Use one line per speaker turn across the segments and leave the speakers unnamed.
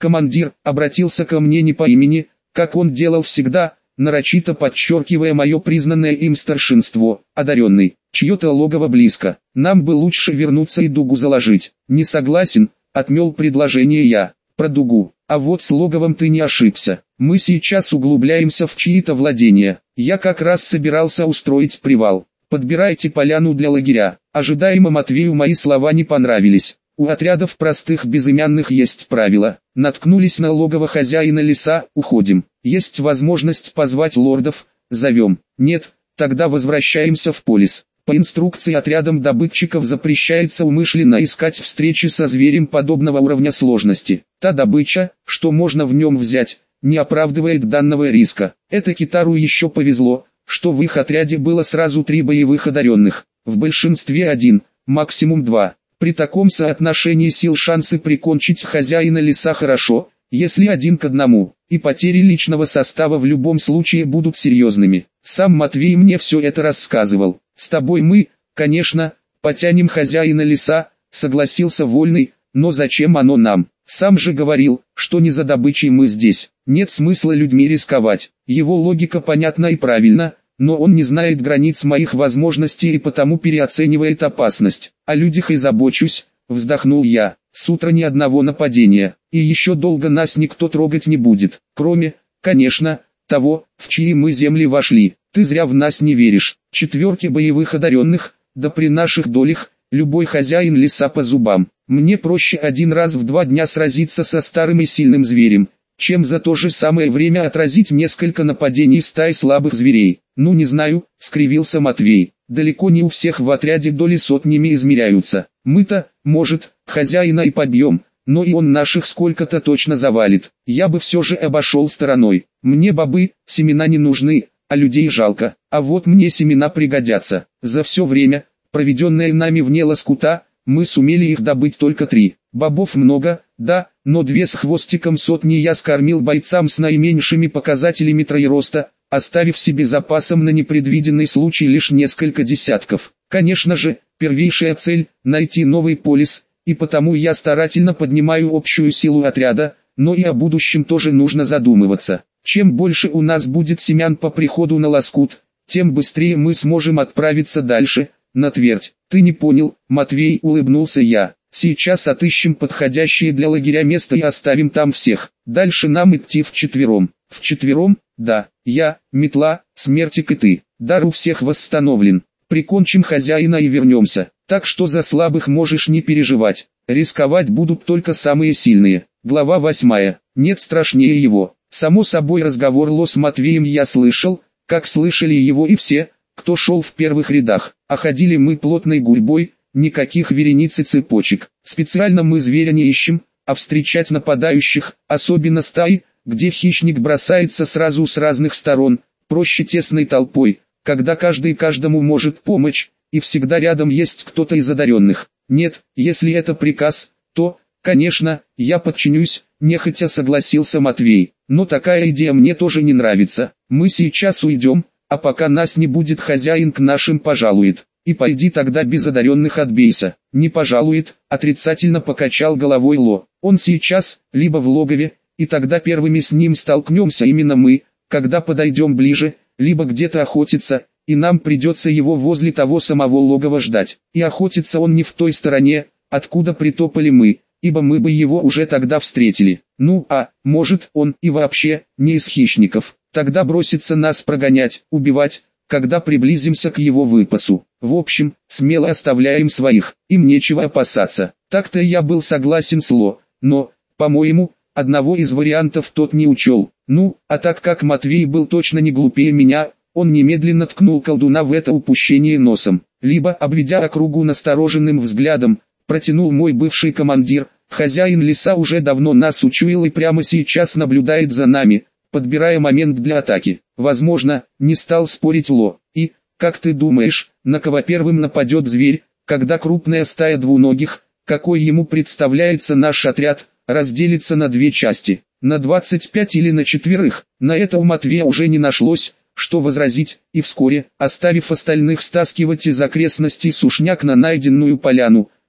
Командир обратился ко мне не по имени, как он делал всегда, нарочито подчеркивая мое признанное им старшинство. Одаренный, чье-то логово близко, нам бы лучше вернуться и дугу заложить. Не согласен, отмел предложение я. Про дугу, а вот с логовом ты не ошибся. Мы сейчас углубляемся в чьи-то владения. Я как раз собирался устроить привал. Подбирайте поляну для лагеря. Ожидаемо Матвею мои слова не понравились. У отрядов простых безымянных есть правила. Наткнулись на логово хозяина леса, уходим. Есть возможность позвать лордов, зовем. Нет, тогда возвращаемся в полис. По инструкции отрядам добытчиков запрещается умышленно искать встречи со зверем подобного уровня сложности. Та добыча, что можно в нем взять, не оправдывает данного риска. Это Китару еще повезло, что в их отряде было сразу 3 боевых одаренных, в большинстве 1, максимум 2. При таком соотношении сил шансы прикончить хозяина леса хорошо, если 1 к 1, и потери личного состава в любом случае будут серьезными. Сам Матвей мне все это рассказывал. С тобой мы, конечно, потянем хозяина леса, согласился Вольный, но зачем оно нам? Сам же говорил, что не за добычей мы здесь. Нет смысла людьми рисковать. Его логика понятна и правильна, но он не знает границ моих возможностей и потому переоценивает опасность. О людях и забочусь, вздохнул я. С утра ни одного нападения, и еще долго нас никто трогать не будет, кроме, конечно, того, в чьи мы земли вошли. Ты зря в нас не веришь. 4 боевых одаренных, да при наших долях, любой хозяин леса по зубам. Мне проще 1 раз в 2 дня сразиться со старым и сильным зверем, чем за то же самое время отразить несколько нападений стаи слабых зверей. Ну не знаю, скривился Матвей. Далеко не у всех в отряде доли сотнями измеряются. Мы-то, может, хозяина и побьем, но и он наших сколько-то точно завалит. Я бы все же обошел стороной. Мне бобы, семена не нужны, а людей жалко. А вот мне семена пригодятся. За все время, проведенное нами вне лоскута, мы сумели их добыть только 3. Бобов много, да, но 2 с хвостиком сотни я скормил бойцам с наименьшими показателями троероста, оставив себе запасом на непредвиденный случай лишь несколько десятков. Конечно же, первейшая цель – найти новый полис, и потому я старательно поднимаю общую силу отряда, но и о будущем тоже нужно задумываться. Чем больше у нас будет семян по приходу на лоскут, тем быстрее мы сможем отправиться дальше, на твердь. Ты не понял, Матвей, улыбнулся я. Сейчас отыщем подходящее для лагеря место и оставим там всех. Дальше нам идти вчетвером. Вчетвером? Да. Я, Метла, Смертик и ты. Дар у всех восстановлен. Прикончим хозяина и вернемся. Так что за слабых можешь не переживать. Рисковать будут только самые сильные. Глава 8. Нет страшнее его. Само собой разговор Ло с Матвеем я слышал, как слышали его и все, кто шел в первых рядах. А ходили мы плотной гурьбой, никаких верениц и цепочек. Специально мы зверя не ищем, а встречать нападающих, особенно стаи, где хищник бросается сразу с разных сторон, проще тесной толпой, когда каждый каждому может помочь, и всегда рядом есть кто-то из одаренных. Нет, если это приказ, то, конечно, я подчинюсь, нехотя согласился Матвей. Но такая идея мне тоже не нравится. Мы сейчас уйдем, а пока нас не будет, хозяин к нашим пожалует. И пойди тогда без одаренных отбейся. Не пожалует, отрицательно покачал головой Ло. Он сейчас, либо в логове, и тогда первыми с ним столкнемся именно мы, когда подойдем ближе, либо где-то охотиться, и нам придется его возле того самого логова ждать. И охотиться он не в той стороне, откуда притопали мы, ибо мы бы его уже тогда встретили. Ну а, может, он и вообще не из хищников, тогда бросится нас прогонять, убивать, когда приблизимся к его выпасу. В общем, смело оставляем своих, им нечего опасаться. Так-то я был согласен с Ло, но, по-моему, одного из вариантов тот не учел. Ну, а так как Матвей был точно не глупее меня, он немедленно ткнул колдуна в это упущение носом. Либо, обведя округу настороженным взглядом, протянул мой бывший командир, хозяин леса уже давно нас учуял и прямо сейчас наблюдает за нами, подбирая момент для атаки. Возможно, не стал спорить Ло. И, как ты думаешь, на кого первым нападет зверь, когда крупная стая двуногих, какой ему представляется наш отряд, разделится на 2 части, на 25 или на 4? На это у Матвея уже не нашлось, что возразить, и вскоре, оставив остальных стаскивать из окрестностей сушняк на найденную поляну,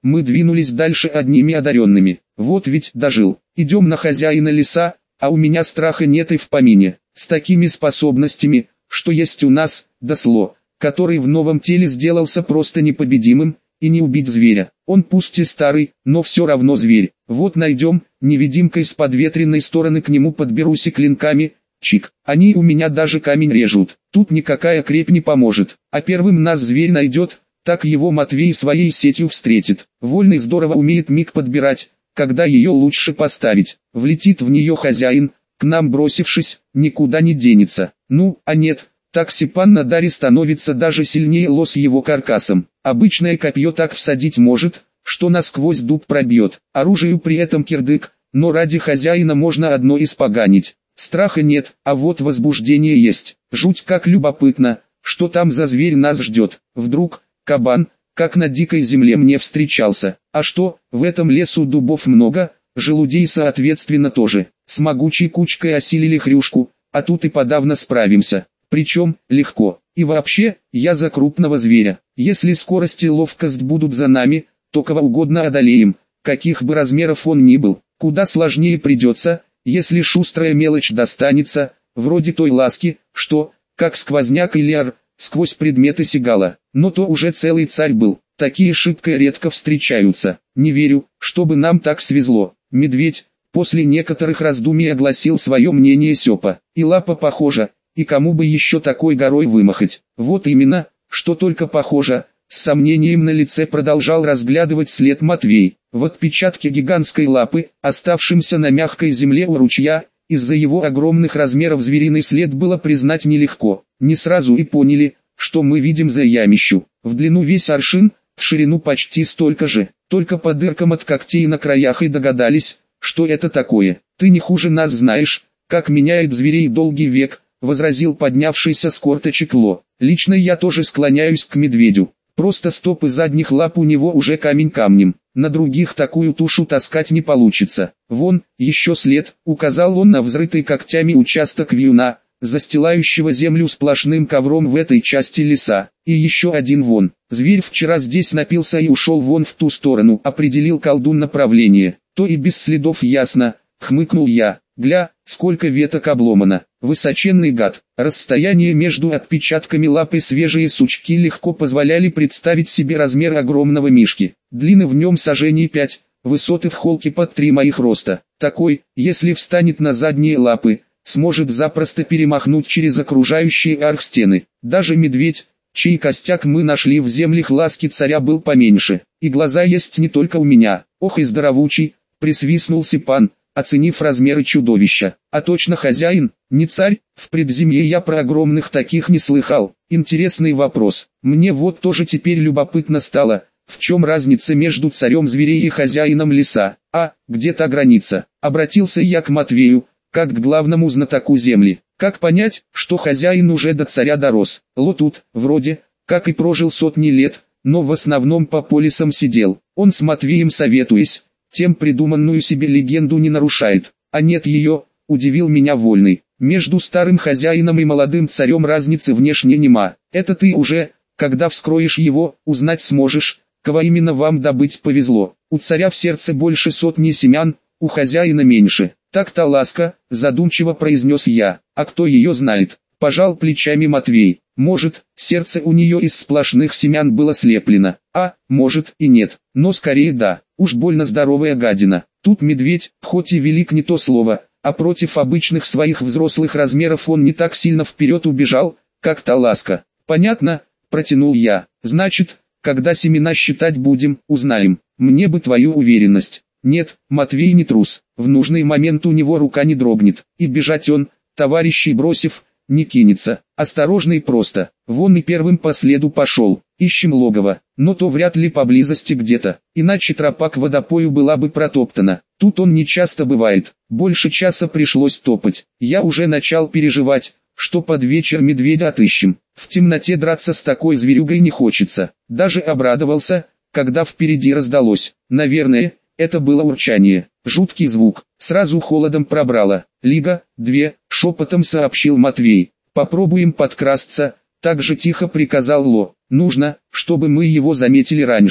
мы двинулись дальше одними одаренными. Вот ведь дожил. Идем на хозяина леса, а у меня страха нет и в помине. С такими способностями, что есть у нас, Досло, который в новом теле сделался просто непобедимым, и не убить зверя. Он пусть и старый, но все равно зверь. Вот найдем, невидимкой с подветренной стороны к нему подберусь и клинками, чик. Они у меня даже камень режут. Тут никакая крепь не поможет. А первым нас зверь найдет, так его Матвей своей сетью встретит. Вольный здорово умеет миг подбирать, когда ее лучше поставить. Влетит в нее хозяин, к нам бросившись, никуда не денется. Ну, а нет, так Сипан на даре становится даже сильнее лос его каркасом. Обычное копье так всадить может, что насквозь дуб пробьет. Оружию при этом кирдык, но ради хозяина можно одно испоганить. Страха нет, а вот возбуждение есть. Жуть как любопытно, что там за зверь нас ждет. Вдруг, кабан, как на дикой земле мне встречался. А что, в этом лесу дубов много, желудей соответственно тоже. С могучей кучкой осилили хрюшку, а тут и подавно справимся. Причем, легко. И вообще, я за крупного зверя. Если скорость и ловкость будут за нами, то кого угодно одолеем, каких бы размеров он ни был. Куда сложнее придется, если шустрая мелочь достанется, вроде той ласки, что, как сквозняк или ор, сквозь предметы сигала. Но то уже целый царь был. Такие шибко редко встречаются. Не верю, чтобы нам так свезло. Медведь, после некоторых раздумий огласил свое мнение Сёпа. И лапа похожа. И кому бы еще такой горой вымахать? Вот именно, что только похоже, с сомнением на лице продолжал разглядывать след Матвей. В отпечатке гигантской лапы, оставшемся на мягкой земле у ручья, из-за его огромных размеров звериный след было признать нелегко. Не сразу и поняли, что мы видим за ямищу. В длину весь аршин, в ширину почти столько же. Только по дыркам от когтей на краях и догадались, что это такое. Ты не хуже нас знаешь, как меняет зверей долгий век, возразил поднявшийся с корточек Ло. Лично я тоже склоняюсь к медведю. Просто стопы задних лап у него уже камень камнем. На других такую тушу таскать не получится. Вон, еще след, указал он на взрытый когтями участок вьюна, застилающего землю сплошным ковром в этой части леса. И еще один вон. Зверь вчера здесь напился и ушел вон в ту сторону, определил колдун направление. То и без следов ясно, хмыкнул я. Гля, сколько веток обломано. Высоченный гад. Расстояние между отпечатками лап и свежие сучки легко позволяли представить себе размер огромного мишки. Длины в нем сажений 5, высоты в холке под 3 моих роста. Такой, если встанет на задние лапы, сможет запросто перемахнуть через окружающие архстены. Даже медведь, чей костяк мы нашли в землях ласки царя, был поменьше. И глаза есть не только у меня. Ох и здоровучий, присвистнул Сипан, оценив размеры чудовища. А точно хозяин, не царь? В предземье я про огромных таких не слыхал. Интересный вопрос. Мне вот тоже теперь любопытно стало, в чем разница между царем зверей и хозяином леса. А, где та граница? Обратился я к Матвею, как к главному знатоку земли. Как понять, что хозяин уже до царя дорос? Ло тут, вроде, как и прожил сотни лет, но в основном по полисам сидел. Он с Матвеем советуясь, тем придуманную себе легенду не нарушает. А нет ее, удивил меня Вольный. Между старым хозяином и молодым царем разницы внешне нема. Это ты уже, когда вскроешь его, узнать сможешь, кого именно вам добыть повезло. У царя в сердце больше сотни семян, у хозяина меньше. Так-то ласка, задумчиво произнес я. А кто ее знает? Пожал плечами Матвей. Может, сердце у нее из сплошных семян было слеплено. А, может и нет, но скорее да. Уж больно здоровая гадина. Тут медведь, хоть и велик не то слово, а против обычных своих взрослых размеров он не так сильно вперед убежал, как та ласка. Понятно, протянул я. Значит, когда семена считать будем, узнаем. Мне бы твою уверенность. Нет, Матвей не трус. В нужный момент у него рука не дрогнет. И бежать он, товарищей бросив, не кинется. Осторожный просто. Вон и первым по следу пошел. Ищем логово. Но то вряд ли поблизости где-то. Иначе тропа к водопою была бы протоптана. Тут он не часто бывает. Больше часа пришлось топать. Я уже начал переживать, что под вечер медведя отыщем. В темноте драться с такой зверюгой не хочется. Даже обрадовался, когда впереди раздалось. Наверное, это было урчание. Жуткий звук. Сразу холодом пробрало. Лига, 2, шепотом сообщил Матвей. Попробуем подкрасться, так же тихо приказал Ло. Нужно, чтобы мы его заметили раньше.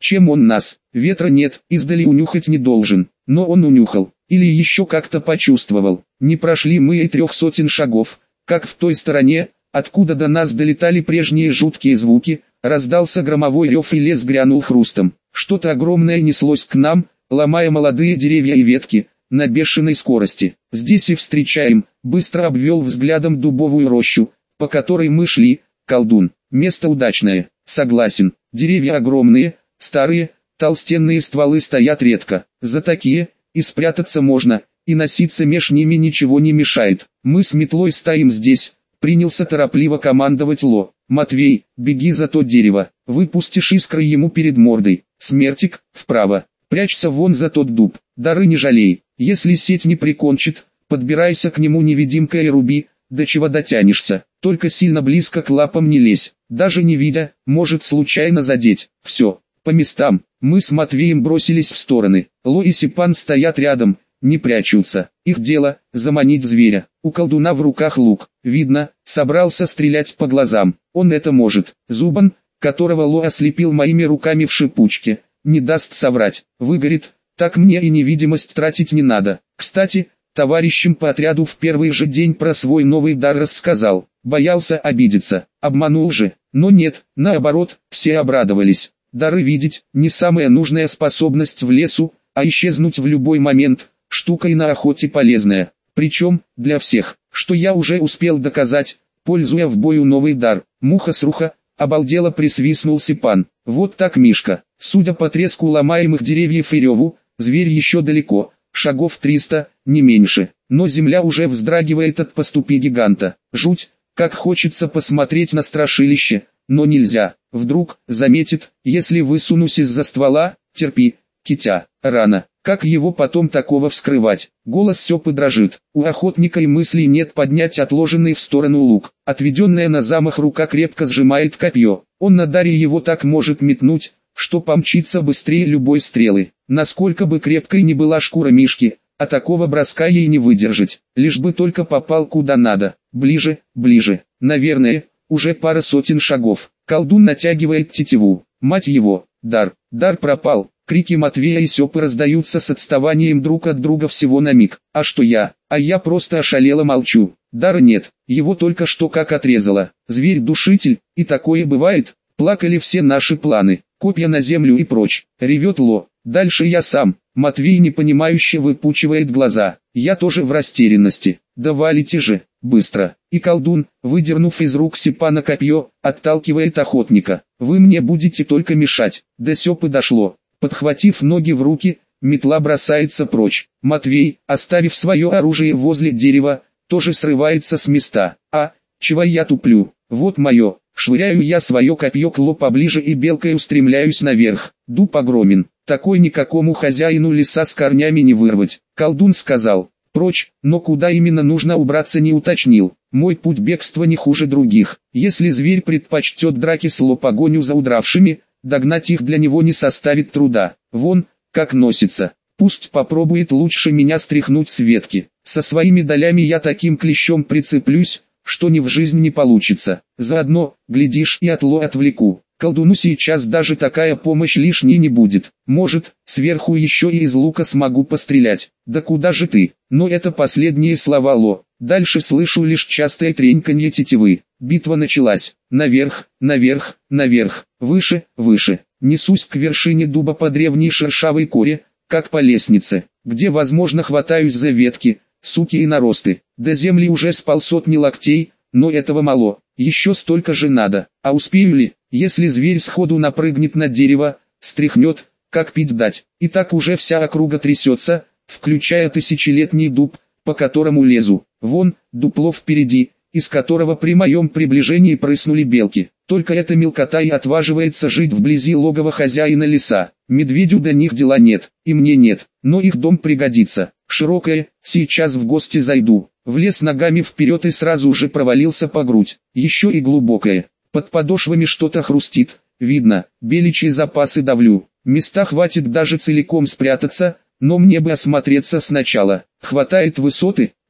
Чем он нас? Ветра нет, издали унюхать не должен. Но он унюхал, или еще как-то почувствовал. Не прошли мы и 300 шагов, как в той стороне, откуда до нас долетали прежние жуткие звуки, раздался громовой рев и лес грянул хрустом. Что-то огромное неслось к нам, ломая молодые деревья и ветки, на бешеной скорости. Здесь и встречаем, быстро обвел взглядом дубовую рощу, по которой мы шли. Колдун, место удачное, согласен. Деревья огромные, старые, толстенные стволы стоят редко. За такие и спрятаться можно, и носиться меж ними ничего не мешает. Мы с метлой стоим здесь. Принялся торопливо командовать Ло. Матвей, беги за то дерево, выпустишь искры ему перед мордой. Смертик, вправо, прячься вон за тот дуб, дары не жалей. Если сеть не прикончит, подбирайся к нему невидимкой и руби, до чего дотянешься. Только сильно близко к лапам не лезь, даже не видя, может случайно задеть. Все, по местам. Мы с Матвеем бросились в стороны. Ло и Сипан стоят рядом, не прячутся. Их дело – заманить зверя. У колдуна в руках лук. Видно, собрался стрелять по глазам. Он это может. Зубан, которого Ло ослепил моими руками в шипучке, не даст соврать. Выгорит, так мне и невидимость тратить не надо. Кстати, товарищам по отряду в первый же день про свой новый дар рассказал. Боялся обидеться. Обманул же. Но нет, наоборот, все обрадовались. Дары видеть – не самая нужная способность в лесу, а исчезнуть в любой момент – штука и на охоте полезная. Причем, для всех, что я уже успел доказать, пользуя в бою новый дар. Муха-сруха, обалдело присвистнул Сипан. Вот так, Мишка. Судя по треску ломаемых деревьев и реву, зверь еще далеко, шагов 300, не меньше. Но земля уже вздрагивает от поступи гиганта. Жуть, как хочется посмотреть на страшилище, но нельзя. Вдруг заметит, если высунусь из-за ствола. Терпи, Китя, рано. Как его потом такого вскрывать? Голос Сёпы дрожит. У охотника и мыслей нет поднять отложенный в сторону лук. Отведенная на замах рука крепко сжимает копье. Он на даре его так может метнуть, что помчится быстрее любой стрелы. Насколько бы крепкой ни была шкура Мишки, а такого броска ей не выдержать. Лишь бы только попал куда надо. Ближе, ближе. Наверное, уже пара сотен шагов. Колдун натягивает тетиву. Мать его, дар пропал. Крики Матвея и Сёпы раздаются с отставанием друг от друга всего на миг. А что я? А я просто ошалело молчу. Дара нет, его только что как отрезало. Зверь-душитель, и такое бывает. Плакали все наши планы. Копья на землю и прочь. Ревет Ло. Дальше я сам. Матвей непонимающе выпучивает глаза. Я тоже в растерянности. Да валите же, быстро. И колдун, выдернув из рук Сипана копье, отталкивает охотника. Вы мне будете только мешать. До Сёпы дошло. Подхватив ноги в руки, метла бросается прочь. Матвей, оставив свое оружие возле дерева, тоже срывается с места. А, чего я туплю? Вот мое. Швыряю я свое копье к Ло поближе и белкой устремляюсь наверх. Дуб огромен. Такой никакому хозяину леса с корнями не вырвать. Колдун сказал. Прочь, но куда именно нужно убраться не уточнил. Мой путь бегства не хуже других. Если зверь предпочтет драки с Ло погоню за удравшими, догнать их для него не составит труда. Вон, как носится. Пусть попробует лучше меня стряхнуть с ветки. Со своими долями я таким клещом прицеплюсь, что ни в жизнь не получится. Заодно, глядишь, и от Ло отвлеку. Колдуну сейчас даже такая помощь лишней не будет. Может, сверху еще и из лука смогу пострелять. Да куда же ты? Но это последние слова Ло. Дальше слышу лишь частое треньканье тетивы. Битва началась. Наверх, наверх, наверх. Выше, выше. Несусь к вершине дуба по древней шершавой коре, как по лестнице, где возможно хватаюсь за ветки, суки и наросты. До земли уже с полсотни локтей, но этого мало. Еще столько же надо. А успею ли, если зверь сходу напрыгнет на дерево, стряхнет, как пить дать. И так уже вся округа трясется, включая тысячелетний дуб, по которому лезу. Вон, дупло впереди, из которого при моем приближении прыснули белки. Только эта мелкота и отваживается жить вблизи логова хозяина леса. Медведю до них дела нет, и мне нет, но их дом пригодится. Широкое, сейчас в гости зайду. Влез ногами вперед и сразу же провалился по грудь. Еще и глубокое. Под подошвами что-то хрустит. Видно, беличьи запасы давлю. Места хватит даже целиком спрятаться, но мне бы осмотреться сначала. Хватает высоты?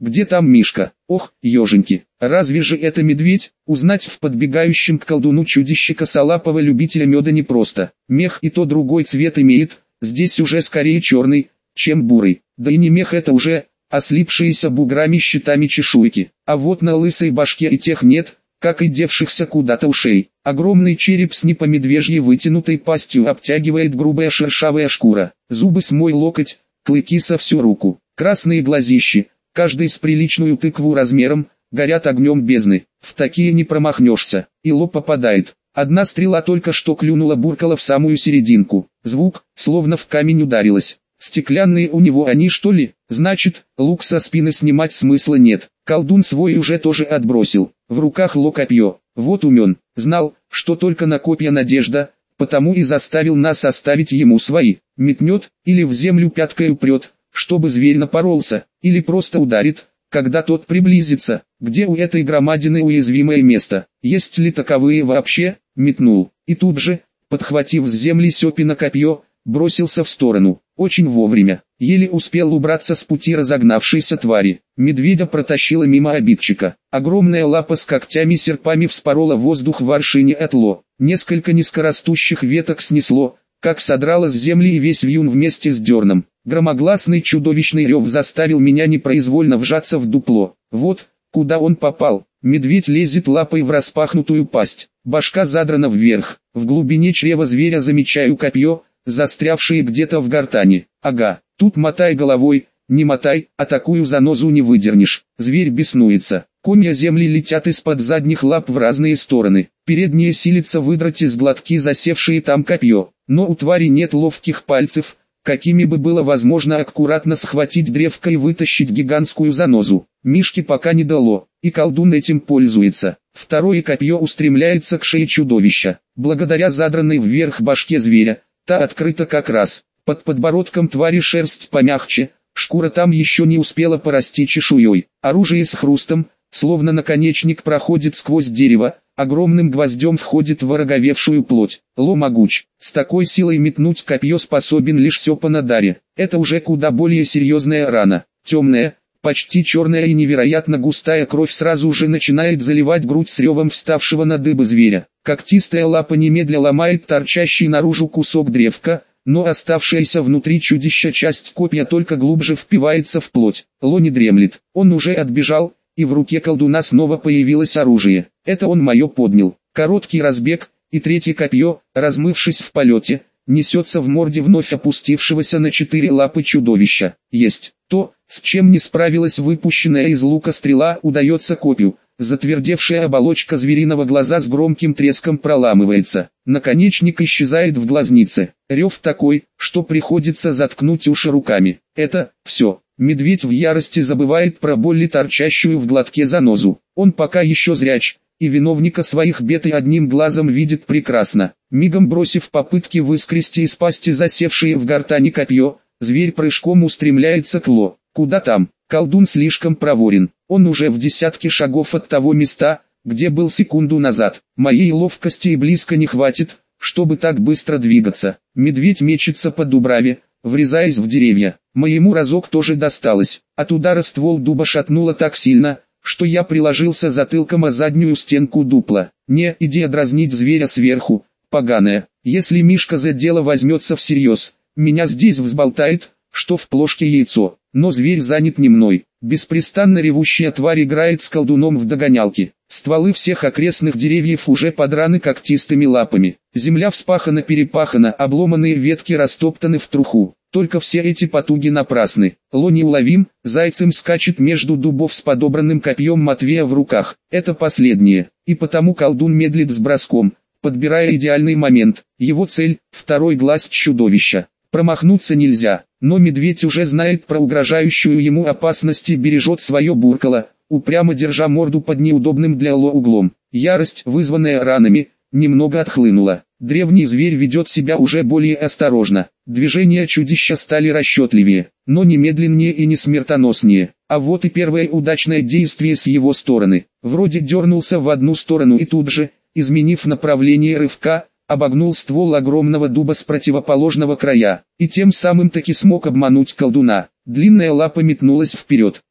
Где там Мишка? Ох, еженьки, разве же это медведь? Узнать в подбегающем к колдуну чудище косолапого любителя меда непросто. Мех и то другой цвет имеет, здесь уже скорее черный, чем бурый. Да и не мех это уже, а слипшиеся буграми щитами чешуйки. А вот на лысой башке и тех нет, как и девшихся куда-то ушей. Огромный череп с непомедвежьей вытянутой пастью обтягивает грубая шершавая шкура. Зубы с мой локоть, клыки со всю руку. Красные глазищи, каждый с приличную тыкву размером, горят огнем бездны. В такие не промахнешься, и лоб попадает. Одна стрела только что клюнула, буркала в самую серединку. Звук, словно в камень ударилась. Стеклянные у него они, что ли? Значит, лук со спины снимать смысла нет. Колдун свой уже тоже отбросил. В руках копье. Вот умен. Знал, что только на копья надежда, потому и заставил нас оставить ему свои. Метнет, или в землю пяткой упрет, чтобы зверь напоролся, или просто ударит, когда тот приблизится. Где у этой громадины уязвимое место? Есть ли таковые вообще? Метнул. И тут же, подхватив с земли Сёпина копье, бросился в сторону. Очень вовремя. Еле успел убраться с пути разогнавшейся твари. Медведя протащила мимо обидчика. Огромная лапа с когтями-серпами вспорола воздух в аршине от ло. Несколько низкорастущих веток снесло, как содрало с земли и весь вьюн вместе с дерном. Громогласный чудовищный рев заставил меня непроизвольно вжаться в дупло. Вот, куда он попал. Медведь лезет лапой в распахнутую пасть. Башка задрана вверх. В глубине чрева зверя замечаю копье, застрявшие где-то в гортани. Ага, тут мотай головой, не мотай, а такую занозу не выдернешь. Зверь беснуется. Комья земли летят из-под задних лап в разные стороны. Передние силятся выдрать из глотки засевшие там копье. Но у твари нет ловких пальцев, какими бы было возможно аккуратно схватить древко и вытащить гигантскую занозу. Мишке пока не дало, и колдун этим пользуется. Второе копье устремляется к шее чудовища. Благодаря задранной вверх башке зверя, та открыта как раз. Под подбородком твари шерсть помягче, шкура там еще не успела порасти чешуей. Оружие с хрустом, словно наконечник проходит сквозь дерево, огромным гвоздем входит в ороговевшую плоть. Ло могуч, с такой силой метнуть копье способен лишь Сёпа на даре. Это уже куда более серьезная рана. Темная, почти черная и невероятно густая кровь сразу же начинает заливать грудь с ревом вставшего на дыбы зверя. Когтистая лапа немедля ломает торчащий наружу кусок древка, но оставшаяся внутри чудища часть копья только глубже впивается в плоть. Ло не дремлет, он уже отбежал, и в руке колдуна снова появилось оружие. Это он мое поднял. Короткий разбег, и третье копье, размывшись в полете, несется в морде вновь опустившегося на 4 лапы чудовища. Есть. То, с чем не справилась выпущенная из лука стрела, удается копью. Затвердевшая оболочка звериного глаза с громким треском проламывается. Наконечник исчезает в глазнице. Рев такой, что приходится заткнуть уши руками. Это все. Медведь в ярости забывает про боль, торчащую в глотке занозу. Он пока еще зряч, и виновника своих бед и одним глазом видит прекрасно. Мигом бросив попытки выскрести из пасти засевшее в гортани копье, зверь прыжком устремляется к Ло. Куда там? Колдун слишком проворен. Он уже в десятке шагов от того места, где был секунду назад. Моей ловкости и близко не хватит, чтобы так быстро двигаться. Медведь мечется по дубраве, врезаясь в деревья. Моему разок тоже досталось. От удара ствол дуба шатнуло так сильно, что я приложился затылком о заднюю стенку дупла. Не идея дразнить зверя сверху, поганая. Если Мишка за дело возьмется всерьез, меня здесь взболтает, что в плошке яйцо. Но зверь занят не мной. Беспрестанно ревущая тварь играет с колдуном в догонялки. Стволы всех окрестных деревьев уже подраны когтистыми лапами. Земля вспахана-перепахана, обломанные ветки растоптаны в труху. Только все эти потуги напрасны. Ло неуловим, зайцем скачет между дубов с подобранным копьем Матвея в руках. Это последнее. И потому колдун медлит с броском, подбирая идеальный момент. Его цель – второй глаз чудовища. Промахнуться нельзя, но медведь уже знает про угрожающую ему опасность и бережет свое буркало, упрямо держа морду под неудобным для Ло углом. Ярость, вызванная ранами, немного отхлынула. Древний зверь ведет себя уже более осторожно. Движения чудища стали расчетливее, но не медленнее и не смертоноснее. А вот и первое удачное действие с его стороны. Вроде дернулся в одну сторону и тут же, изменив направление рывка, обогнул ствол огромного дуба с противоположного края, и тем самым таки смог обмануть колдуна. Длинная лапа метнулась вперед,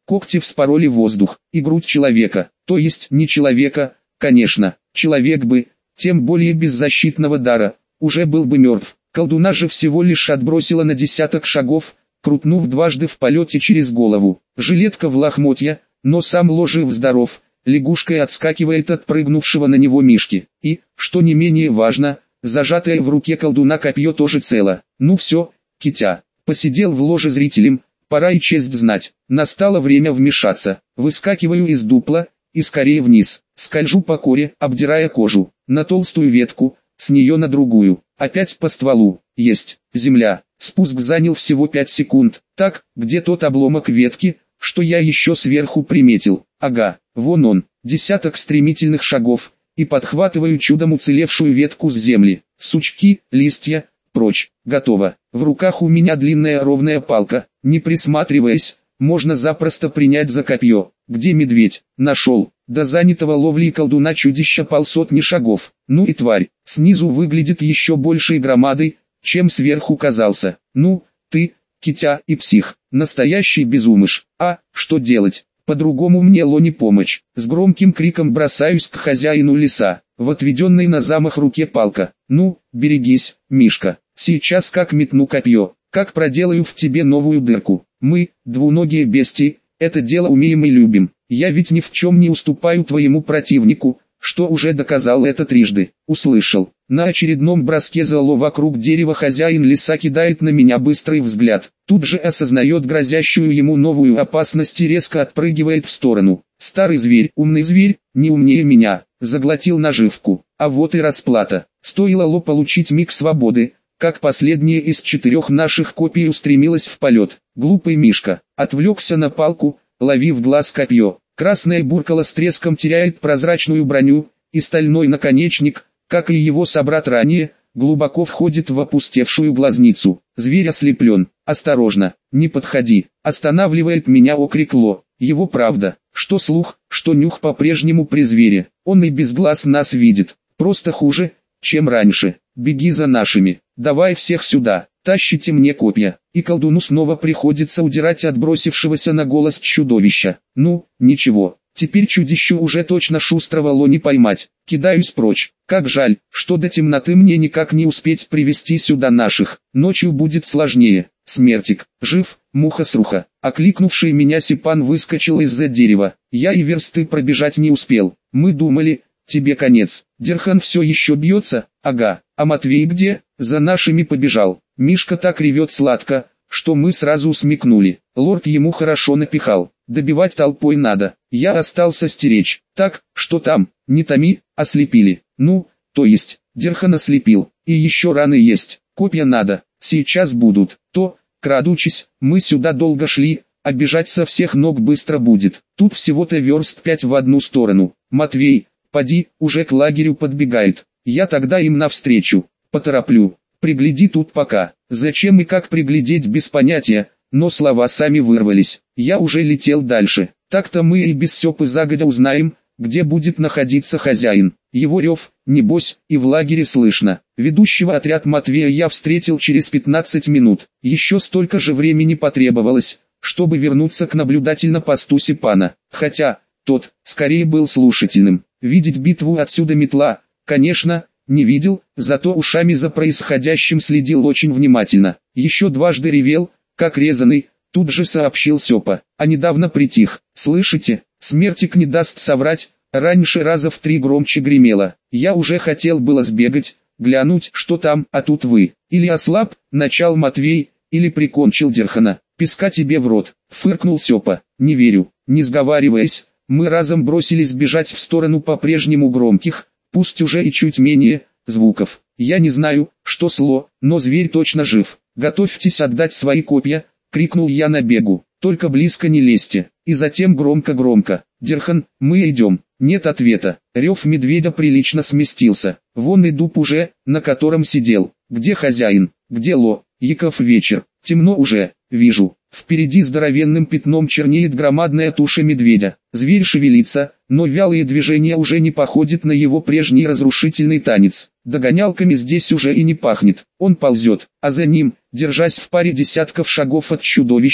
Когти вспороли воздух и грудь человека, то есть не человека, конечно, человек бы, тем более без защитного дара, уже был бы мертв. Колдуна же всего лишь отбросила на десяток шагов, крутнув дважды в полете через голову. Жилетка в лохмотья, но сам жив-здоров, лягушкой отскакивает от прыгнувшего на него Мишки. И, что не менее важно, зажатое в руке колдуна копье тоже цело. Ну все, Китя, посидел в ложе зрителем, пора и честь знать. Настало время вмешаться. Выскакиваю из дупла, и скорее вниз. Скольжу по коре, обдирая кожу, на толстую ветку, с нее на другую, опять по стволу. Есть, земля. Спуск занял всего 5 секунд. Так, где тот обломок ветки, что я еще сверху приметил? Ага, вон он. Десяток стремительных шагов, и подхватываю чудом уцелевшую ветку с земли. Сучки, листья, прочь. Готово. В руках у меня длинная ровная палка. Не присматриваясь, можно запросто принять за копье. Где медведь? Нашел. До занятого ловлей колдуна чудища полсотни шагов. Ну и тварь. Снизу выглядит еще большей громадой, чем сверху казался. Ну, ты, Китя и псих, настоящий безумыш. А, что делать? По-другому мне не помочь. С громким криком бросаюсь к хозяину леса. В отведенной на замах руке палка. Ну, берегись, Мишка. Сейчас как метну копье, как проделаю в тебе новую дырку. Мы, двуногие бестии, это дело умеем и любим. Я ведь ни в чем не уступаю твоему противнику, что уже доказал это трижды. Услышал. На очередном броске зало вокруг дерева хозяин леса кидает на меня быстрый взгляд. Тут же осознает грозящую ему новую опасность и резко отпрыгивает в сторону. Старый зверь, умный зверь, не умнее меня, заглотил наживку. А вот и расплата. Стоило получить миг свободы, как последняя из 4 наших копий устремилась в полет. Глупый Мишка отвлекся на палку, лови в глаз копье. Красное буркало с треском теряет прозрачную броню, и стальной наконечник, как и его собрат ранее, глубоко входит в опустевшую глазницу. Зверь ослеплен. «Осторожно, не подходи!» Останавливает меня окрик Ло. Его правда, что слух, что нюх по-прежнему при звере. Он и без глаз нас видит, просто хуже, чем раньше. Беги за нашими, давай всех сюда, тащите мне копья. И колдуну снова приходится удирать от бросившегося на голос чудовища. Ну, ничего, теперь чудищу уже точно шустрого не поймать. Кидаюсь прочь. Как жаль, что до темноты мне никак не успеть привести сюда наших. Ночью будет сложнее. Смертик, жив, муха-сруха. Окликнувший меня Сипан выскочил из-за дерева. Я и версты пробежать не успел. Мы думали, тебе конец. Дерхан все еще бьется? Ага. А Матвей где? За нашими побежал. Мишка так ревет сладко, что мы сразу смекнули. Лорд ему хорошо напихал. Добивать толпой надо. Я остался стеречь. Так, что там? Не томи, ослепили. Ну, то есть, Дерхан ослепил. И еще раны есть. Копья надо. Сейчас будут. То, крадучись, мы сюда долго шли, а бежать со всех ног быстро будет. Тут всего-то верст 5 в одну сторону. Матвей, поди, уже к лагерю подбегает. Я тогда им навстречу. Потороплю. Пригляди тут пока. Зачем и как приглядеть без понятия, но слова сами вырвались. Я уже летел дальше. Так-то мы и без Сёпы загодя узнаем, где будет находиться хозяин. Его рев, небось, и в лагере слышно. Ведущего отряд Матвея я встретил через 15 минут. Еще столько же времени потребовалось, чтобы вернуться к наблюдательно посту Сипана. Хотя, тот, скорее был слушательным. Видеть битву отсюда метла, конечно, не видел, зато ушами за происходящим следил очень внимательно. Еще дважды ревел, как резаный, тут же сообщил Сёпа. А недавно притих. Слышите, Смертик не даст соврать, раньше раза в 3 громче гремело. Я уже хотел было сбегать, глянуть, что там, а тут вы. Или ослаб, начал Матвей, или прикончил Дерхана. Песка тебе в рот, фыркнул Сёпа. Не верю. Не сговариваясь, мы разом бросились бежать в сторону по-прежнему громких, пусть уже и чуть менее, звуков. Я не знаю, что сло, но зверь точно жив. Готовьтесь отдать свои копья, крикнул я на бегу. Только близко не лезьте. И затем громко-громко. Дерхан, мы идем. Нет ответа. Рев медведя прилично сместился. Вон и дуб уже, на котором сидел. Где хозяин? Где Ло? Яков вечер. Темно уже. Вижу. Впереди здоровенным пятном чернеет громадная туша медведя. Зверь шевелится, но вялые движения уже не походят на его прежний разрушительный танец. Догонялками здесь уже и не пахнет. Он ползет, а за ним, держась в паре десятков шагов от чудовища,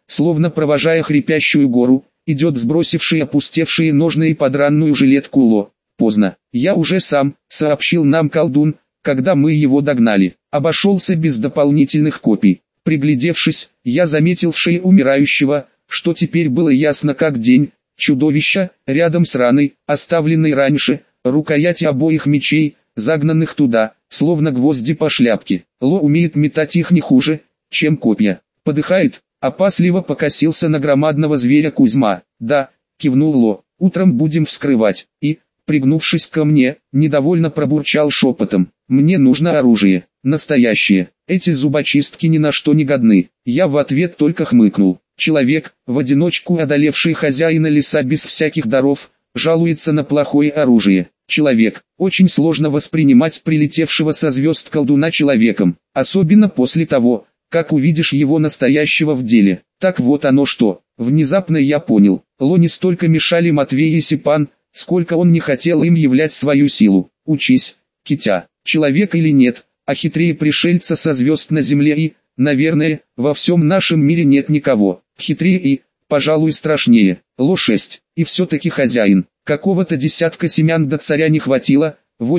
словно провожая хрипящую гору, идет сбросивший опустевшие ножны и подранную жилетку Ло. Поздно, я уже сам, сообщил нам колдун, когда мы его догнали. Обошелся без дополнительных копий. Приглядевшись, я заметил в шее умирающего, что теперь было ясно как день, чудовища, рядом с раной, оставленной раньше, рукояти обоих мечей, загнанных туда, словно гвозди по шляпке. Ло умеет метать их не хуже, чем копья. Подыхает, опасливо покосился на громадного зверя Кузьма. Да, кивнул Ло, утром будем вскрывать. И, пригнувшись ко мне, недовольно пробурчал шепотом. Мне нужно оружие, настоящее. Эти зубочистки ни на что не годны. Я в ответ только хмыкнул. Человек, в одиночку одолевший хозяина леса без всяких даров, жалуется на плохое оружие. Человек, очень сложно воспринимать прилетевшего со звезд колдуна человеком, особенно после того, как увидишь его настоящего в деле. Так вот оно что. Внезапно я понял, Ло не столько мешали Матвей и Сипан, сколько он не хотел им являть свою силу. Учись, Китя, человек или нет, а хитрее пришельца со звезд на земле и, наверное, во всем нашем мире нет никого. Хитрее и, пожалуй, страшнее. Ло 6, и все-таки хозяин. Какого-то десятка семян до царя не хватило,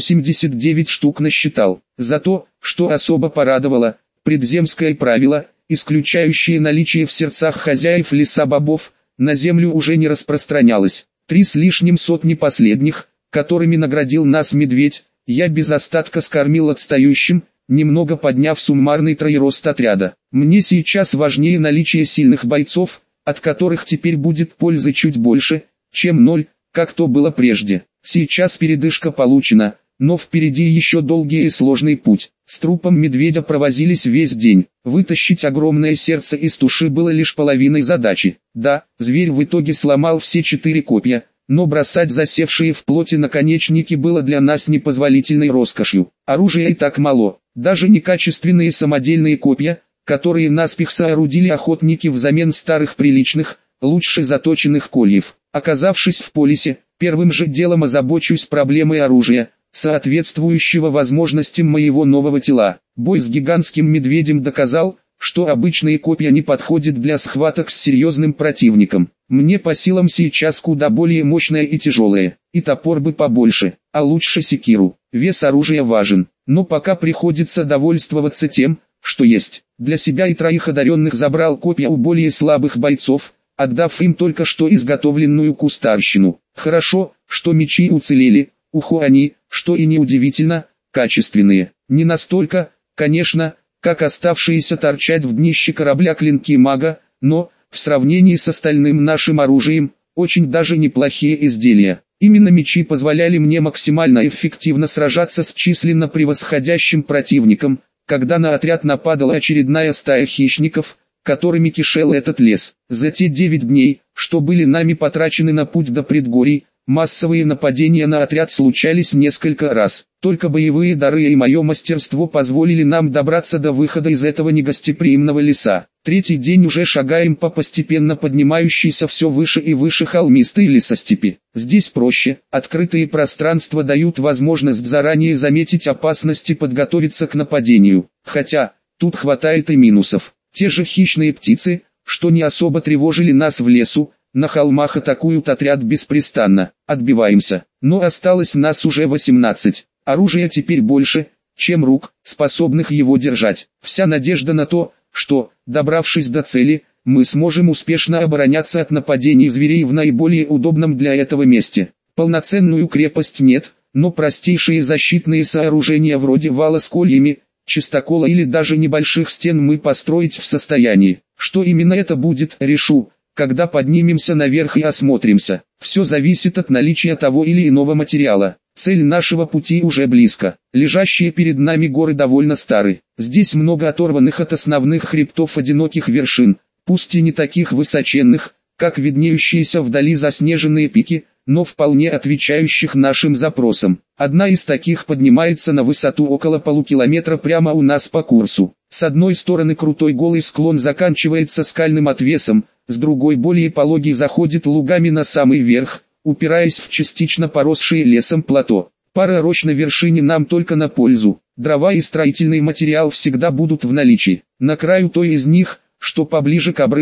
89 штук насчитал. За то, что особо порадовало, предземское правило, исключающее наличие в сердцах хозяев леса бобов, на землю уже не распространялось. 3 с лишним сотни последних, которыми наградил нас медведь, я без остатка скормил отстающим, немного подняв суммарный троерост отряда. Мне сейчас важнее наличие сильных бойцов, от которых теперь будет пользы чуть больше, чем 0, как то было прежде. Сейчас передышка получена, но впереди еще долгий и сложный путь. С трупом медведя провозились весь день. Вытащить огромное сердце из туши было лишь половиной задачи. Да, зверь в итоге сломал все 4 копья, но бросать засевшие в плоти наконечники было для нас непозволительной роскошью. Оружия и так мало, даже некачественные самодельные копья, которые наспех соорудили охотники взамен старых приличных, лучше заточенных кольев. Оказавшись в полисе, первым же делом озабочусь проблемой оружия, соответствующего возможностям моего нового тела. Бой с гигантским медведем доказал, что обычные копья не подходят для схваток с серьезным противником. Мне по силам сейчас куда более мощное и тяжелое, и топор бы побольше, а лучше секиру. Вес оружия важен, но пока приходится довольствоваться тем, что есть. Для себя и 3 одаренных забрал копья у более слабых бойцов, отдав им только что изготовленную кустарщину. Хорошо, что мечи уцелели, они, что и неудивительно, качественные. Не настолько, конечно, как оставшиеся торчать в днище корабля клинки мага, но, в сравнении с остальным нашим оружием, очень даже неплохие изделия. Именно мечи позволяли мне максимально эффективно сражаться с численно превосходящим противником, когда на отряд нападала очередная стая хищников, которыми кишел этот лес. За те 9 дней, что были нами потрачены на путь до предгорий, массовые нападения на отряд случались несколько раз. Только боевые дары и мое мастерство позволили нам добраться до выхода из этого негостеприимного леса. 3-й день уже шагаем по постепенно поднимающейся все выше и выше холмистой лесостепи. Здесь проще, открытые пространства дают возможность заранее заметить опасность и подготовиться к нападению. Хотя, тут хватает и минусов. Те же хищные птицы, что не особо тревожили нас в лесу, на холмах атакуют отряд беспрестанно. Отбиваемся, но осталось нас уже 18. Оружия теперь больше, чем рук, способных его держать. Вся надежда на то, что, добравшись до цели, мы сможем успешно обороняться от нападений зверей в наиболее удобном для этого месте. Полноценную крепость нет, но простейшие защитные сооружения вроде вала с кольями, чистокола или даже небольших стен мы построить в состоянии. Что именно это будет, решу, когда поднимемся наверх и осмотримся. Все зависит от наличия того или иного материала. Цель нашего пути уже близко. Лежащие перед нами горы довольно стары. Здесь много оторванных от основных хребтов одиноких вершин, пусть и не таких высоченных, как виднеющиеся вдали заснеженные пики, но вполне отвечающих нашим запросам. Одна из таких поднимается на высоту около полукилометра прямо у нас по курсу. С одной стороны крутой голый склон заканчивается скальным отвесом, с другой более пологий заходит лугами на самый верх, упираясь в частично поросшие лесом плато. Пара рощ на вершине нам только на пользу. Дрова и строительный материал всегда будут в наличии. На краю той из них, что поближе к обрыву,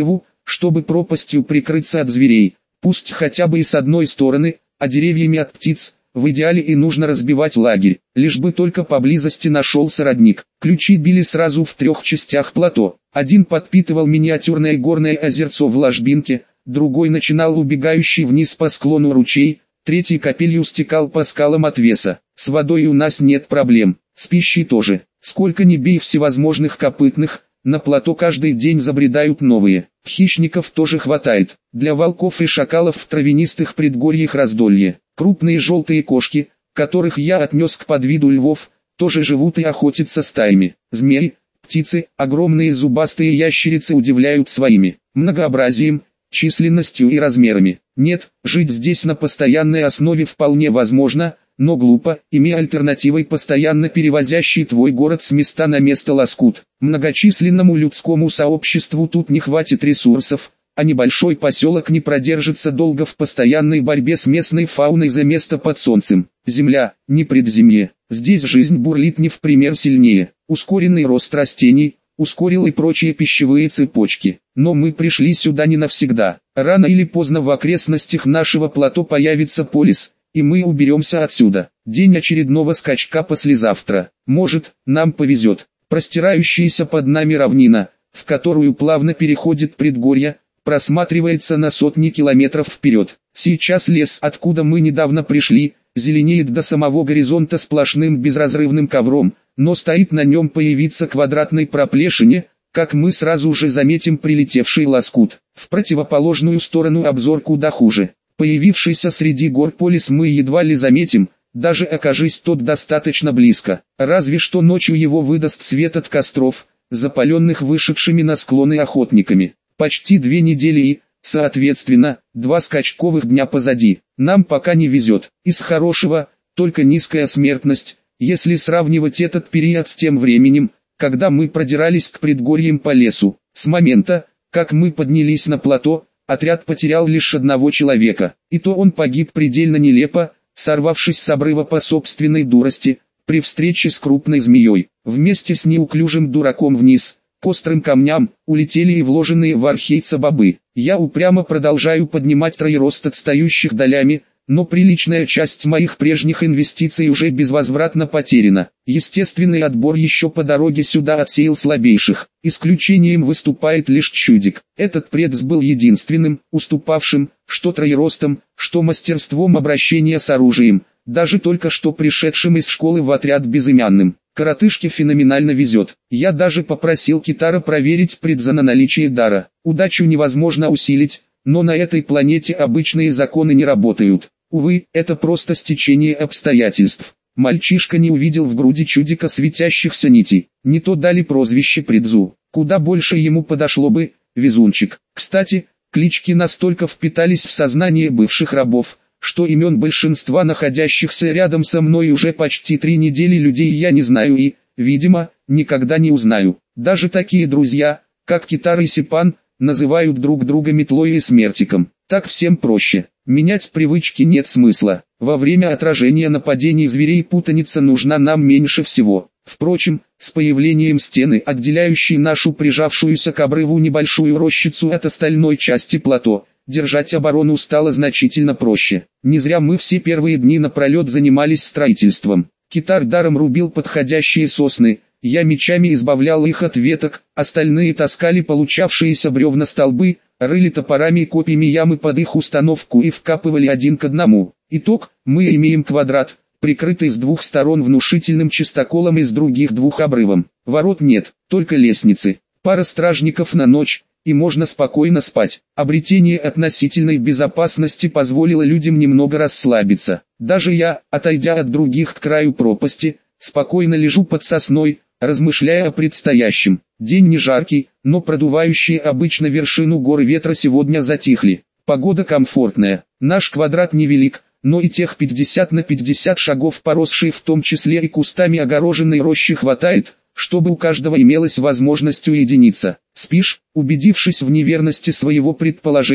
чтобы пропастью прикрыться от зверей, пусть хотя бы и с одной стороны, а деревьями от птиц. В идеале и нужно разбивать лагерь, лишь бы только поблизости нашелся родник. Ключи били сразу в 3 частях плато. Один подпитывал миниатюрное горное озерцо в ложбинке, другой начинал убегающий вниз по склону ручей, третий капелью стекал по скалам отвеса. С водой у нас нет проблем, с пищей тоже. Сколько ни бей всевозможных копытных, на плато каждый день забредают новые. Хищников тоже хватает. Для волков и шакалов в травянистых предгорьях раздолье. Крупные желтые кошки, которых я отнес к подвиду львов, тоже живут и охотятся стаями. Змеи, птицы, огромные зубастые ящерицы удивляют своими многообразием, численностью и размерами. Нет, жить здесь на постоянной основе вполне возможно, но глупо, имея альтернативой постоянно перевозящий твой город с места на место лоскут. Многочисленному людскому сообществу тут не хватит ресурсов, а небольшой поселок не продержится долго в постоянной борьбе с местной фауной за место под солнцем. Земля, не предземье. Здесь жизнь бурлит не в пример сильнее. Ускоренный рост растений ускорил и прочие пищевые цепочки. Но мы пришли сюда не навсегда. Рано или поздно в окрестностях нашего плато появится полис, и мы уберемся отсюда. День очередного скачка послезавтра. Может, нам повезет. Простирающаяся под нами равнина, в которую плавно переходит предгорье, просматривается на сотни километров вперед. Сейчас лес, откуда мы недавно пришли, зеленеет до самого горизонта сплошным безразрывным ковром, но стоит на нем появиться квадратной проплешине, как мы сразу же заметим прилетевший лоскут. В противоположную сторону обзор куда хуже. Появившийся среди гор полис мы едва ли заметим, даже окажись тот достаточно близко. Разве что ночью его выдаст свет от костров, запаленных вышедшими на склоны охотниками. Почти 2 недели и, соответственно, 2 скачковых дня позади. Нам пока не везет. Из хорошего, только низкая смертность, если сравнивать этот период с тем временем, когда мы продирались к предгорьям по лесу. С момента, как мы поднялись на плато, отряд потерял лишь 1 человека. И то он погиб предельно нелепо, сорвавшись с обрыва по собственной дурости, при встрече с крупной змеей. Вместе с неуклюжим дураком вниз, к острым камням, улетели и вложенные в архейца бобы. Я упрямо продолжаю поднимать троерост отстающих долями, но приличная часть моих прежних инвестиций уже безвозвратно потеряна. Естественный отбор еще по дороге сюда отсеял слабейших. Исключением выступает лишь чудик. Этот предс был единственным, уступавшим, что троеростом, что мастерством обращения с оружием, даже только что пришедшим из школы в отряд безымянным. Коротышке феноменально везет. Я даже попросил Китара проверить предза на наличие дара. Удачу невозможно усилить, но на этой планете обычные законы не работают. Увы, это просто стечение обстоятельств. Мальчишка не увидел в груди чудика светящихся нитей. Не то дали прозвище предзу. Куда больше ему подошло бы везунчик. Кстати, клички настолько впитались в сознание бывших рабов, что имен большинства находящихся рядом со мной уже почти 3 недели людей я не знаю и, видимо, никогда не узнаю. Даже такие друзья, как Китар и Сипан, называют друг друга Метлой и Смертиком. Так всем проще. Менять привычки нет смысла. Во время отражения нападений зверей путаница нужна нам меньше всего. Впрочем, с появлением стены, отделяющей нашу прижавшуюся к обрыву небольшую рощицу от остальной части плато, держать оборону стало значительно проще. Не зря мы все первые дни напролет занимались строительством. Китар даром рубил подходящие сосны, я мечами избавлял их от веток, остальные таскали получавшиеся бревна столбы, рыли топорами и копьями ямы под их установку и вкапывали один к одному. Итог, мы имеем квадрат, прикрытый с 2 сторон внушительным чистоколом и с других 2 обрывом. Ворот нет, только лестницы, пара стражников на ночь, и можно спокойно спать. Обретение относительной безопасности позволило людям немного расслабиться. Даже я, отойдя от других к краю пропасти, спокойно лежу под сосной, размышляя о предстоящем. День не жаркий, но продувающие обычно вершину горы ветра сегодня затихли. Погода комфортная. Наш квадрат невелик, но и тех 50 на 50 шагов поросшей в том числе и кустами огороженной рощи хватает, чтобы у каждого имелась возможность уединиться. «Спишь?» Убедившись в неверности своего предположения,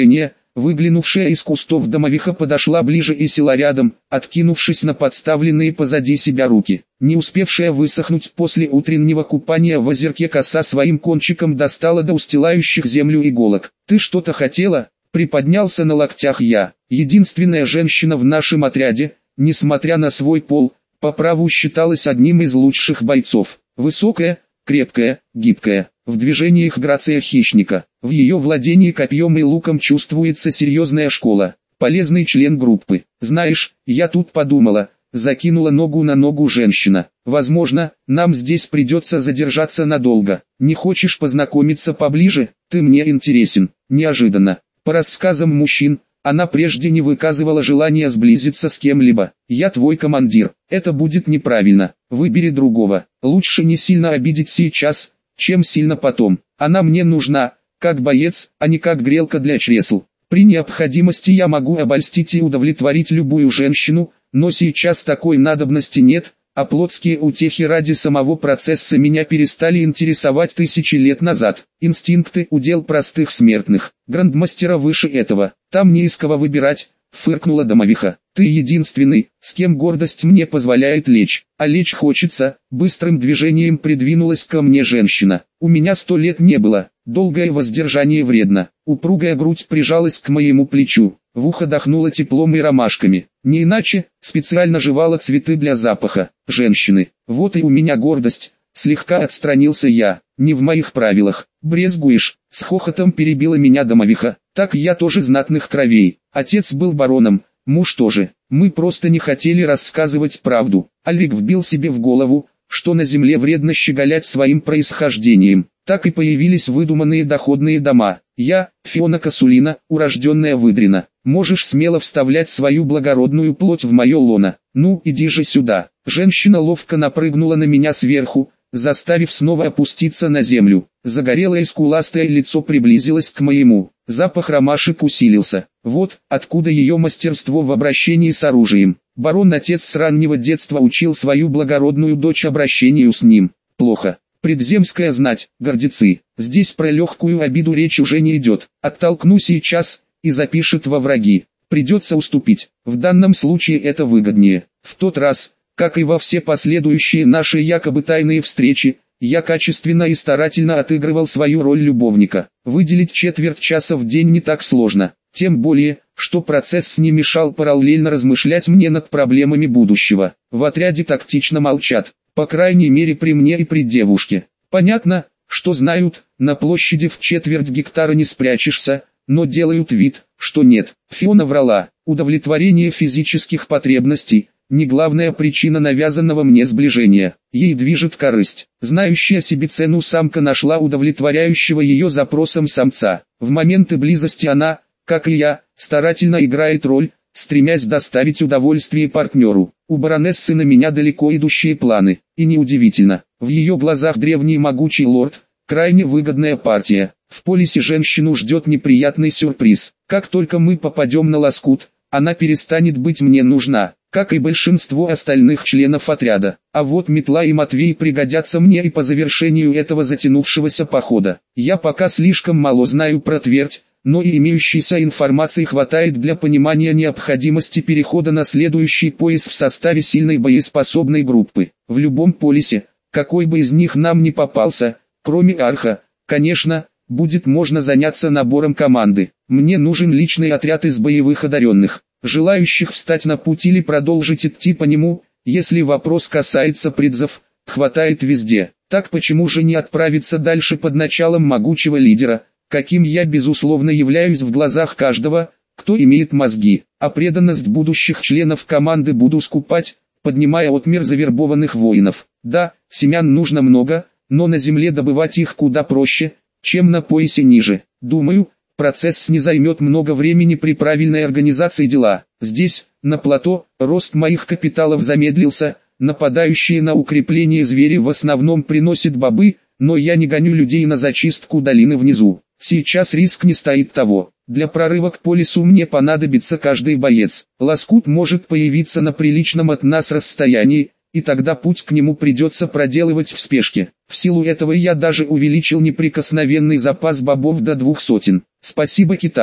выглянувшая из кустов домовиха, подошла ближе и села рядом, откинувшись на подставленные позади себя руки. Не успевшая высохнуть после утреннего купания в озерке коса своим кончиком достала до устилающих землю иголок. «Ты что-то хотела?» — приподнялся на локтях я. Единственная женщина в нашем отряде, несмотря на свой пол, по праву считалась одним из лучших бойцов. Высокая, крепкая, гибкая, в движениях грация хищника. В ее владении копьем и луком чувствуется серьезная школа. Полезный член группы. «Знаешь, я тут подумала», — закинула ногу на ногу женщина. «Возможно, нам здесь придется задержаться надолго. Не хочешь познакомиться поближе? Ты мне интересен». Неожиданно, по рассказам мужчин, она прежде не выказывала желания сблизиться с кем-либо. «Я твой командир. Это будет неправильно. Выбери другого. Лучше не сильно обидеть сейчас, чем сильно потом. Она мне нужна, как боец, а не как грелка для чресл. При необходимости я могу обольстить и удовлетворить любую женщину, но сейчас такой надобности нет, а плотские утехи ради самого процесса меня перестали интересовать тысячи лет назад. Инстинкты – удел простых смертных, грандмастера выше этого. Там не из кого выбирать», — фыркнула домовиха. «Ты единственный, с кем гордость мне позволяет лечь, а лечь хочется». Быстрым движением придвинулась ко мне женщина. «У меня 100 лет не было, долгое воздержание вредно». Упругая грудь прижалась к моему плечу, в ухо дохнуло теплом и ромашками. Не иначе, специально жевала цветы для запаха. «Женщины, вот и у меня гордость». Слегка отстранился я. «Не в моих правилах. Брезгуешь?» — с хохотом перебила меня домовиха. «Так я тоже знатных кровей. Отец был бароном, муж тоже. Мы просто не хотели рассказывать правду». Альрик вбил себе в голову, что на земле вредно щеголять своим происхождением. Так и появились выдуманные доходные дома. «Я, Фиона Косулина, урожденная выдрина. Можешь смело вставлять свою благородную плоть в мое лоно. Ну, иди же сюда». Женщина ловко напрыгнула на меня сверху, заставив снова опуститься на землю. Загорелое скуластое лицо приблизилось к моему. Запах ромашек усилился. Вот откуда ее мастерство в обращении с оружием. Барон-отец с раннего детства учил свою благородную дочь обращению с ним. Плохо. Предземская знать, гордецы. Здесь про легкую обиду речь уже не идет. Оттолкну сейчас, и запишет во враги. Придется уступить. В данном случае это выгоднее. В тот раз, как и во все последующие наши якобы тайные встречи, я качественно и старательно отыгрывал свою роль любовника. Выделить четверть часа в день не так сложно. Тем более, что процесс не мешал параллельно размышлять мне над проблемами будущего. В отряде тактично молчат, по крайней мере при мне и при девушке. Понятно, что знают, на площади в четверть гектара не спрячешься, но делают вид, что нет. Фиона врала. Удовлетворение физических потребностей – не главная причина навязанного мне сближения. Ей движет корысть. Знающая себе цену самка нашла удовлетворяющего ее запросам самца. В моменты близости она, как и я, старательно играет роль, стремясь доставить удовольствие партнеру. У баронессы на меня далеко идущие планы, и неудивительно. В ее глазах древний могучий лорд – крайне выгодная партия. В полисе женщину ждет неприятный сюрприз. Как только мы попадем на лоскут, она перестанет быть мне нужна, как и большинство остальных членов отряда. А вот Метла и Матвей пригодятся мне и по завершению этого затянувшегося похода. Я пока слишком мало знаю про Твердь, но и имеющейся информации хватает для понимания необходимости перехода на следующий пояс в составе сильной боеспособной группы. В любом полисе, какой бы из них нам ни попался, кроме Арха, конечно, будет можно заняться набором команды. Мне нужен личный отряд из боевых одаренных, желающих встать на путь или продолжить идти по нему. Если вопрос касается призов, хватает везде. Так почему же не отправиться дальше под началом могучего лидера, каким я безусловно являюсь в глазах каждого, кто имеет мозги, а преданность будущих членов команды буду скупать, поднимая отмер завербованных воинов. Да, семян нужно много, но на земле добывать их куда проще, чем на поясе ниже. Думаю, процесс не займет много времени при правильной организации дела. Здесь, на плато, рост моих капиталов замедлился, нападающие на укрепление звери в основном приносят бобы, но я не гоню людей на зачистку долины внизу. Сейчас риск не стоит того. Для прорыва к полису мне понадобится каждый боец. Лоскут может появиться на приличном от нас расстоянии, и тогда путь к нему придется проделывать в спешке. В силу этого я даже увеличил неприкосновенный запас бобов до 200. Спасибо Китару,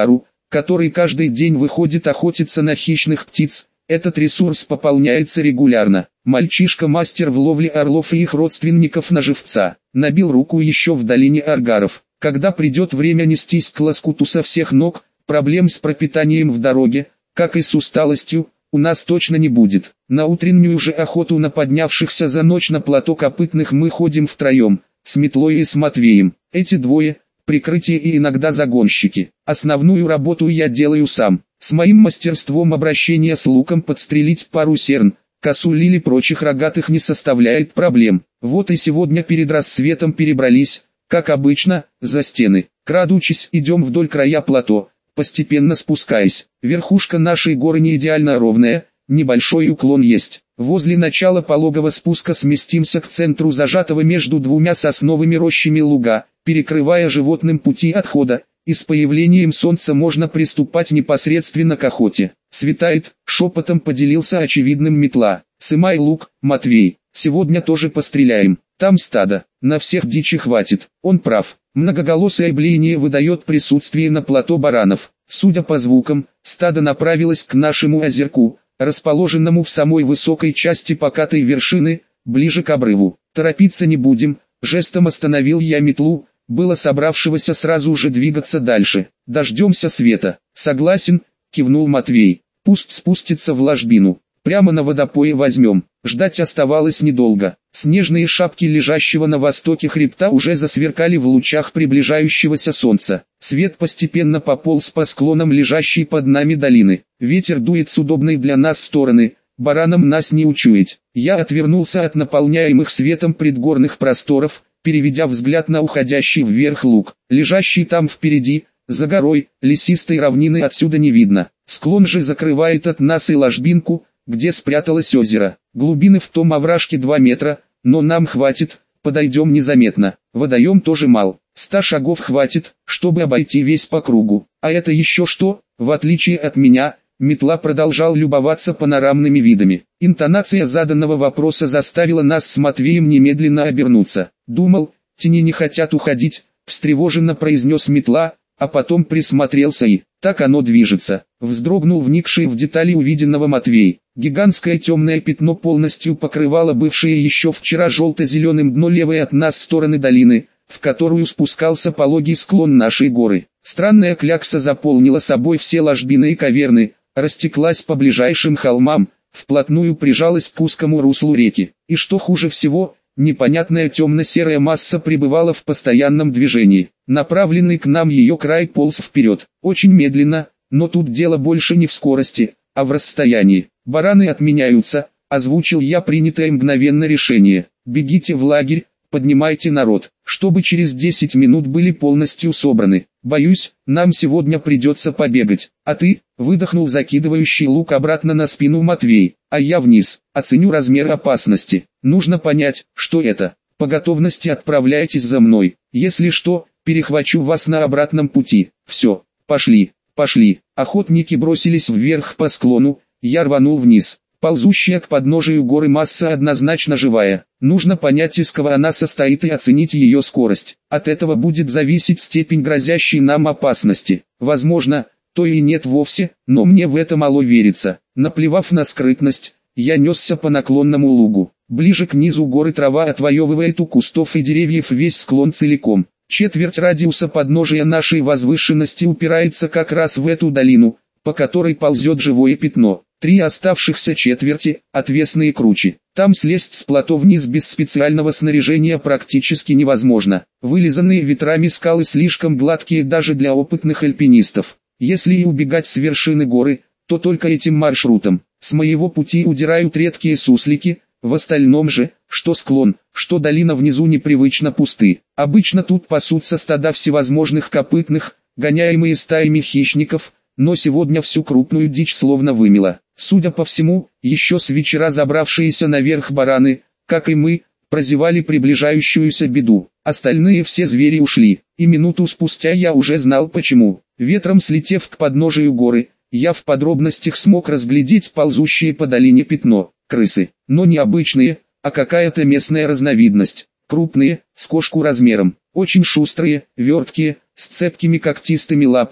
который каждый день выходит охотиться на хищных птиц. Этот ресурс пополняется регулярно. Мальчишка-мастер в ловле орлов и их родственников на живца. Набил руку еще в долине Аргаров. Когда придет время нестись к лоскуту со всех ног, проблем с пропитанием в дороге, как и с усталостью, у нас точно не будет. На утреннюю же охоту на поднявшихся за ночь на плато копытных мы ходим втроем, с Метлой и с Матвеем. Эти двое – прикрытие и иногда загонщики. Основную работу я делаю сам. С моим мастерством обращения с луком подстрелить пару серн, косуль или прочих рогатых не составляет проблем. Вот и сегодня перед рассветом перебрались, как обычно, за стены. Крадучись, идем вдоль края плато, постепенно спускаясь. Верхушка нашей горы не идеально ровная, небольшой уклон есть. Возле начала пологого спуска сместимся к центру зажатого между двумя сосновыми рощами луга, перекрывая животным пути отхода, и с появлением солнца можно приступать непосредственно к охоте. Светает, шепотом поделился очевидным Метла. Сымай лук, Матвей, сегодня тоже постреляем. Там стадо, на всех дичи хватит. Он прав. Многоголосое блеяние выдает присутствие на плато баранов. Судя по звукам, стадо направилось к нашему озерку, расположенному в самой высокой части покатой вершины, ближе к обрыву. Торопиться не будем, жестом остановил я Метлу, было собравшегося сразу же двигаться дальше. Дождемся света. Согласен, кивнул Матвей. Пусть спустится в ложбину. Прямо на водопое возьмем. Ждать оставалось недолго. Снежные шапки лежащего на востоке хребта уже засверкали в лучах приближающегося солнца. Свет постепенно пополз по склонам лежащей под нами долины. Ветер дует с удобной для нас стороны. Баранам нас не учуять. Я отвернулся от наполняемых светом предгорных просторов, переведя взгляд на уходящий вверх луг. Лежащий там впереди, за горой, лесистой равнины отсюда не видно. Склон же закрывает от нас и ложбинку, где спряталось озеро. Глубины в том овражке 2 метра, но нам хватит, подойдем незаметно. Водоем тоже мал, 100 шагов хватит, чтобы обойти весь по кругу. А это еще что? В отличие от меня, Метла продолжал любоваться панорамными видами. Интонация заданного вопроса заставила нас с Матвеем немедленно обернуться. Думал, тени не хотят уходить, встревоженно произнес Метла, а потом присмотрелся и, так оно движется. Вздрогнул вникший в детали увиденного Матвей. Гигантское темное пятно полностью покрывало бывшее еще вчера желто-зеленым дно левой от нас стороны долины, в которую спускался пологий склон нашей горы. Странная клякса заполнила собой все ложбины и каверны, растеклась по ближайшим холмам, вплотную прижалась к узкому руслу реки. И что хуже всего, непонятная темно-серая масса пребывала в постоянном движении. Направленный к нам ее край полз вперед, очень медленно, но тут дело больше не в скорости, а в расстоянии. «Бараны отменяются», — озвучил я принятое мгновенно решение. «Бегите в лагерь, поднимайте народ, чтобы через 10 минут были полностью собраны. Боюсь, нам сегодня придется побегать. А ты?» — выдохнул закидывающий лук обратно на спину Матвей. «А я вниз, оценю размер опасности. Нужно понять, что это. По готовности отправляйтесь за мной. Если что, перехвачу вас на обратном пути. Все, пошли, пошли». Охотники бросились вверх по склону, я рванул вниз. Ползущая к подножию горы масса однозначно живая. Нужно понять, из кого она состоит, и оценить ее скорость. От этого будет зависеть степень грозящей нам опасности. Возможно, то и нет вовсе, но мне в это мало верится. Наплевав на скрытность, я несся по наклонному лугу. Ближе к низу горы трава отвоевывает у кустов и деревьев весь склон целиком. Четверть радиуса подножия нашей возвышенности упирается как раз в эту долину, по которой ползет живое пятно. 3 оставшихся четверти – отвесные кручи. Там слезть с плато вниз без специального снаряжения практически невозможно. Вылизанные ветрами скалы слишком гладкие даже для опытных альпинистов. Если и убегать с вершины горы, то только этим маршрутом. С моего пути удирают редкие суслики, в остальном же, что склон, что долина внизу непривычно пусты. Обычно тут пасутся стада всевозможных копытных, гоняемые стаями хищников, но сегодня всю крупную дичь словно вымело. Судя по всему, еще с вечера забравшиеся наверх бараны, как и мы, прозевали приближающуюся беду. Остальные все звери ушли, и минуту спустя я уже знал почему. Ветром слетев к подножию горы, я в подробностях смог разглядеть ползущее по долине пятно. Крысы, но не обычные, а какая-то местная разновидность. Крупные, с кошку размером, очень шустрые, верткие, с цепкими когтистыми лапами,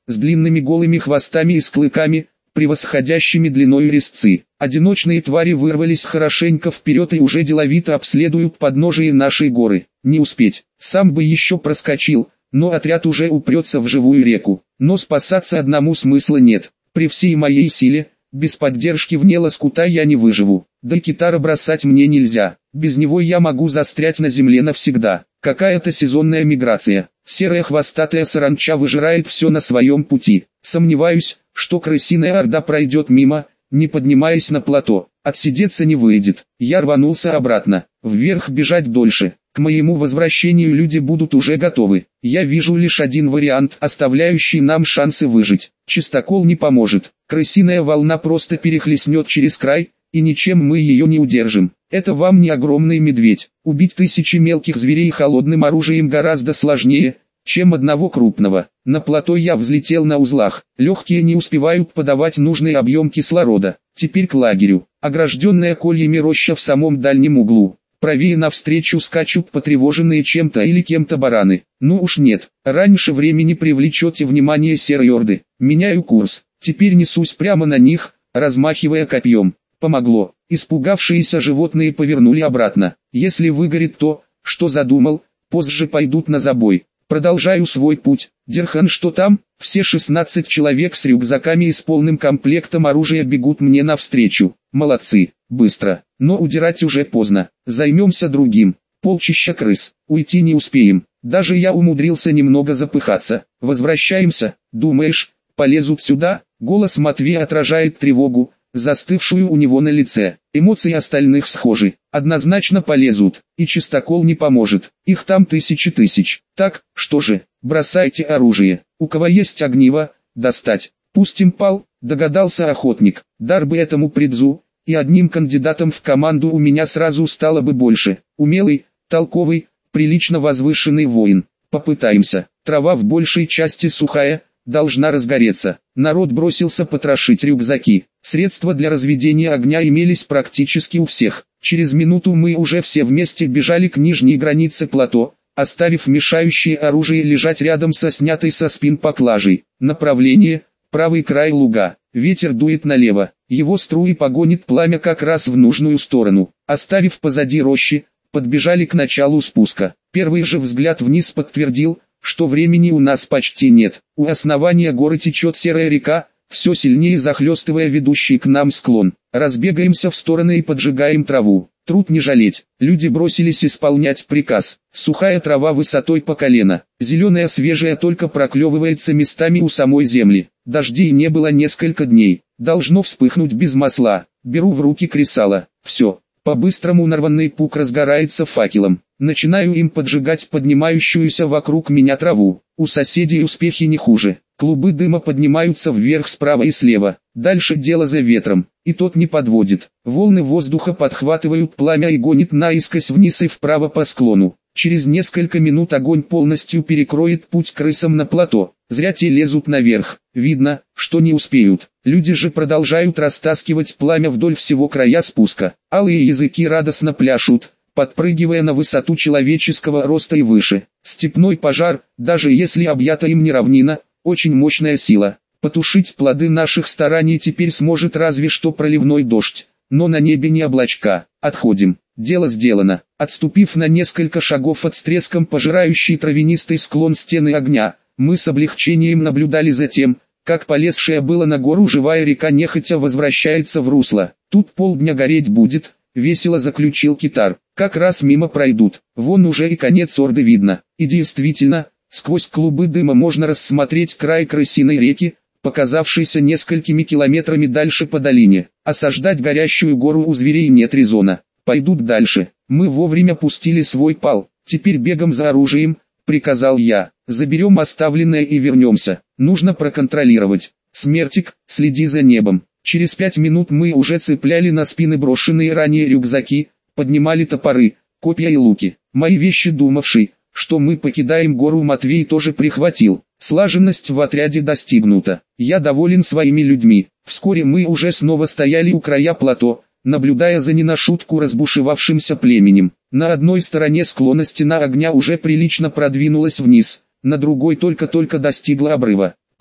с длинными голыми хвостами и с клыками, превосходящими длиною резцы. Одиночные твари вырвались хорошенько вперед и уже деловито обследуют подножие нашей горы. Не успеть, сам бы еще проскочил, но отряд уже упрется в живую реку. Но спасаться одному смысла нет. При всей моей силе, без поддержки вне лоскута я не выживу. Да и китара бросать мне нельзя, без него я могу застрять на земле навсегда. Какая-то сезонная миграция. Серая хвостатая саранча выжирает все на своем пути. Сомневаюсь, что крысиная орда пройдет мимо, не поднимаясь на плато. Отсидеться не выйдет. Я рванулся обратно. Вверх бежать дольше. К моему возвращению люди будут уже готовы. Я вижу лишь один вариант, оставляющий нам шансы выжить. Чистокол не поможет. Крысиная волна просто перехлестнет через край, и ничем мы ее не удержим. Это вам не огромный медведь. Убить тысячи мелких зверей холодным оружием гораздо сложнее, чем одного крупного. На плато я взлетел на узлах. Легкие не успевают подавать нужный объем кислорода. Теперь к лагерю. Огражденная кольями роща в самом дальнем углу. Правее навстречу скачут потревоженные чем-то или кем-то бараны. Ну уж нет, раньше времени привлечете внимание серой орды. Меняю курс. Теперь несусь прямо на них, размахивая копьем. Помогло. Испугавшиеся животные повернули обратно. Если выгорит то, что задумал, позже пойдут на забой. Продолжаю свой путь. Дерхан, что там? Все 16 человек с рюкзаками и с полным комплектом оружия бегут мне навстречу. Молодцы, быстро. Но удирать уже поздно. Займемся другим. Полчища крыс. Уйти не успеем. Даже я умудрился немного запыхаться. Возвращаемся, думаешь, полезут сюда? Голос Матвея отражает тревогу, застывшую у него на лице. Эмоции остальных схожи. Однозначно полезут, и чистокол не поможет. Их там тысячи тысяч. Так, что же, бросайте оружие. У кого есть огниво, достать. Пустим пал, догадался охотник. Дар бы этому придзу, и одним кандидатом в команду у меня сразу стало бы больше. Умелый, толковый, прилично возвышенный воин. Попытаемся. Трава в большей части сухая, должна разгореться. Народ бросился потрошить рюкзаки. Средства для разведения огня имелись практически у всех. Через минуту мы уже все вместе бежали к нижней границе плато, оставив мешающее оружие лежать рядом со снятой со спин поклажей. Направление – правый край луга. Ветер дует налево. Его струи погонит пламя как раз в нужную сторону. Оставив позади рощи, подбежали к началу спуска. Первый же взгляд вниз подтвердил, что времени у нас почти нет. У основания горы течет серая река, все сильнее захлестывая ведущий к нам склон. Разбегаемся в стороны и поджигаем траву. Труд не жалеть. Люди бросились исполнять приказ. Сухая трава высотой по колено. Зеленая свежая только проклевывается местами у самой земли. Дождей не было несколько дней. Должно вспыхнуть без масла. Беру в руки кресало. Все. По-быстрому нарванный пук разгорается факелом. Начинаю им поджигать поднимающуюся вокруг меня траву. У соседей успехи не хуже. Клубы дыма поднимаются вверх справа и слева. Дальше дело за ветром. И тот не подводит. Волны воздуха подхватывают пламя и гонит наискось вниз и вправо по склону. Через несколько минут огонь полностью перекроет путь крысам на плато. Зря те лезут наверх. Видно, что не успеют. Люди же продолжают растаскивать пламя вдоль всего края спуска. Алые языки радостно пляшут, подпрыгивая на высоту человеческого роста и выше. Степной пожар, даже если объята им не равнина, очень мощная сила. Потушить плоды наших стараний теперь сможет разве что проливной дождь, но на небе не облачка. Отходим. Дело сделано. Отступив на несколько шагов от с треском пожирающий травянистый склон стены огня, мы с облегчением наблюдали за тем, как полезшая была на гору живая река нехотя возвращается в русло. Тут полдня гореть будет, весело заключил китар. Как раз мимо пройдут. Вон уже и конец орды видно. И действительно, сквозь клубы дыма можно рассмотреть край крысиной реки, показавшийся несколькими километрами дальше по долине. Осаждать горящую гору у зверей нет резона. Пойдут дальше. Мы вовремя пустили свой пал. Теперь бегом за оружием, приказал я. Заберем оставленное и вернемся. Нужно проконтролировать. Смертик, следи за небом. Через 5 минут мы уже цепляли на спины брошенные ранее рюкзаки, поднимали топоры, копья и луки. Мои вещи, думавший, что мы покидаем гору, Матвей тоже прихватил. Слаженность в отряде достигнута. Я доволен своими людьми. Вскоре мы уже снова стояли у края плато, наблюдая за не на шутку разбушевавшимся племенем. На одной стороне склона стена огня уже прилично продвинулась вниз, на другой только-только достигла обрыва.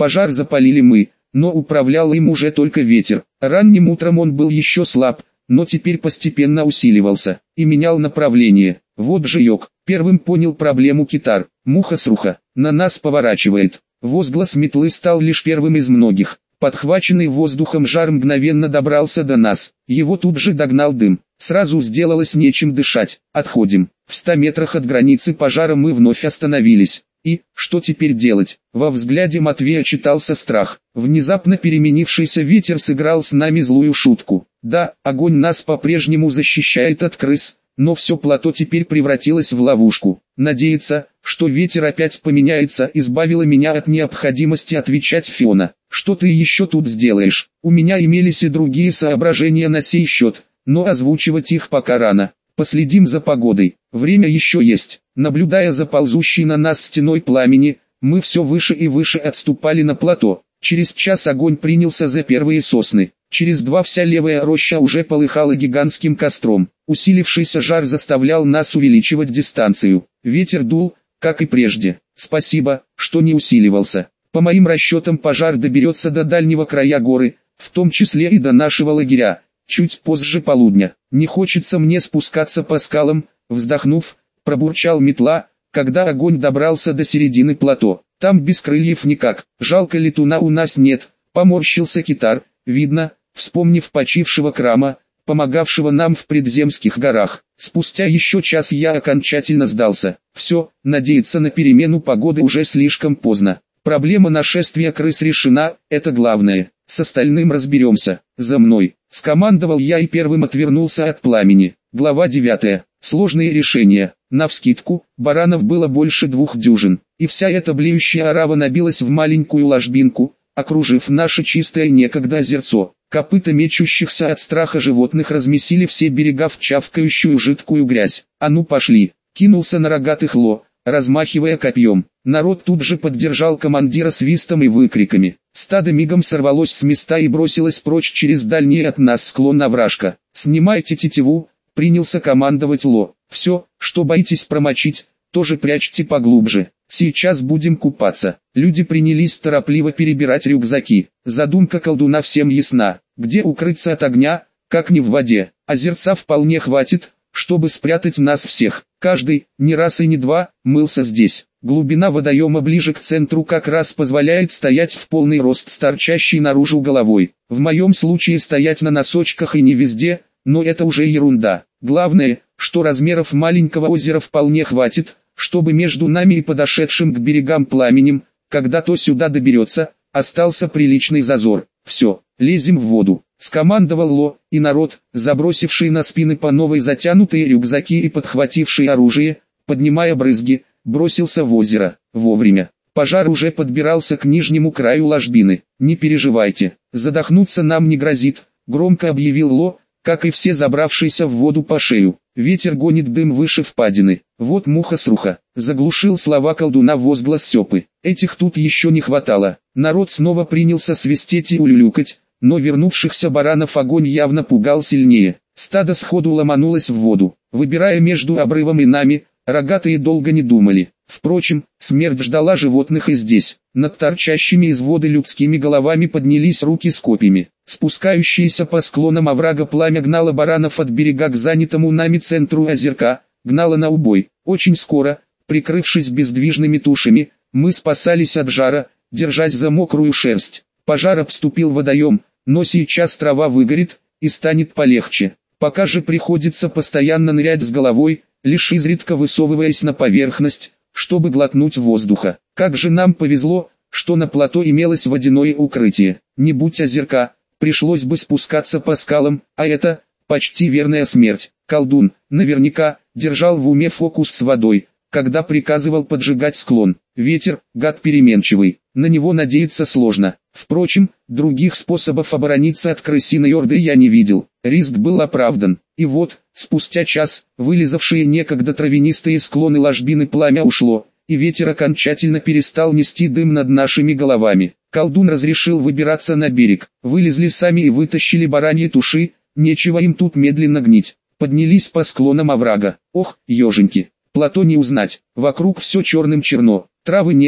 Пожар запалили мы, но управлял им уже только ветер. Ранним утром он был еще слаб, но теперь постепенно усиливался и менял направление. Вот же йог, первым понял проблему китар. Муха-сруха, на нас поворачивает. Возглас метлы стал лишь первым из многих. Подхваченный воздухом жар мгновенно добрался до нас. Его тут же догнал дым. Сразу сделалось нечем дышать. Отходим. В 100 метрах от границы пожара мы вновь остановились. И, что теперь делать? Во взгляде Матвея читался страх. Внезапно переменившийся ветер сыграл с нами злую шутку. Да, огонь нас по-прежнему защищает от крыс, но все плато теперь превратилось в ловушку. Надеяться, что ветер опять поменяется, избавило меня от необходимости отвечать Фиона. Что ты еще тут сделаешь? У меня имелись и другие соображения на сей счет, но озвучивать их пока рано. Последим за погодой, время еще есть. Наблюдая за ползущей на нас стеной пламени, мы все выше и выше отступали на плато. Через час огонь принялся за первые сосны. Через 2 вся левая роща уже полыхала гигантским костром. Усилившийся жар заставлял нас увеличивать дистанцию. Ветер дул, как и прежде. Спасибо, что не усиливался. По моим расчетам пожар доберется до дальнего края горы, в том числе и до нашего лагеря, чуть позже полудня. Не хочется мне спускаться по скалам, вздохнув, пробурчал метла, когда огонь добрался до середины плато. Там без крыльев никак, жалко летуна у нас нет, поморщился китар, видно, вспомнив почившего Крама, помогавшего нам в предземских горах. Спустя еще час я окончательно сдался. Все, надеяться на перемену погоды уже слишком поздно. Проблема нашествия крыс решена, это главное. С остальным разберемся. За мной. Скомандовал я и первым отвернулся от пламени. Глава 9. Сложные решения. Навскидку, баранов было больше 2 дюжин, и вся эта блеющая орава набилась в маленькую ложбинку, окружив наше чистое некогда озерцо. Копыта мечущихся от страха животных размесили все берега в чавкающую жидкую грязь. А ну пошли, кинулся на рогатых Ло, размахивая копьем. Народ тут же поддержал командира свистом и выкриками. Стадо мигом сорвалось с места и бросилось прочь через дальний от нас склон овражка. «Снимайте тетиву», — принялся командовать Ло. «Все, что боитесь промочить, тоже прячьте поглубже. Сейчас будем купаться». Люди принялись торопливо перебирать рюкзаки. Задумка колдуна всем ясна. Где укрыться от огня, как не в воде. Озерца вполне хватит, чтобы спрятать нас всех. Каждый, не раз и не два, мылся здесь. Глубина водоема ближе к центру как раз позволяет стоять в полный рост с торчащей наружу головой. В моем случае стоять на носочках и не везде, но это уже ерунда. Главное, что размеров маленького озера вполне хватит, чтобы между нами и подошедшим к берегам пламенем, когда то сюда доберется, остался приличный зазор. «Все, лезем в воду», — скомандовал Ло, и народ, забросивший на спины по новой затянутые рюкзаки и подхвативший оружие, поднимая брызги, бросился в озеро. Вовремя. Пожар уже подбирался к нижнему краю ложбины. «Не переживайте, задохнуться нам не грозит», — громко объявил Ло, как и все забравшиеся в воду по шею. Ветер гонит дым выше впадины. Вот муха-сруха. Заглушил слова колдуна возглас Сёпы. Этих тут еще не хватало. Народ снова принялся свистеть и улюлюкать, но вернувшихся баранов огонь явно пугал сильнее. Стадо сходу ломанулось в воду. Выбирая между обрывом и нами, рогатые долго не думали. Впрочем, смерть ждала животных и здесь. Над торчащими из воды людскими головами поднялись руки с копьями. Спускающееся по склонам оврага пламя гнало баранов от берега к занятому нами центру озерка, гнало на убой. Очень скоро, прикрывшись бездвижными тушами, мы спасались от жара, держась за мокрую шерсть. Пожар обступил водоем, но сейчас трава выгорит, и станет полегче. Пока же приходится постоянно нырять с головой, лишь изредка высовываясь на поверхность, чтобы глотнуть воздуха. Как же нам повезло, что на плато имелось водяное укрытие. Не будь озерка, пришлось бы спускаться по скалам, а это почти верная смерть. Колдун, наверняка, держал в уме фокус с водой, когда приказывал поджигать склон. Ветер, гад переменчивый, на него надеяться сложно. Впрочем, других способов оборониться от крысиной орды я не видел. Риск был оправдан. И вот, спустя час, вылизавшие некогда травянистые склоны ложбины пламя ушло, и ветер окончательно перестал нести дым над нашими головами. Колдун разрешил выбираться на берег. Вылезли сами и вытащили бараньи туши, нечего им тут медленно гнить. Поднялись по склонам оврага. Ох, еженьки, плато не узнать, вокруг все черным черно, травы нет,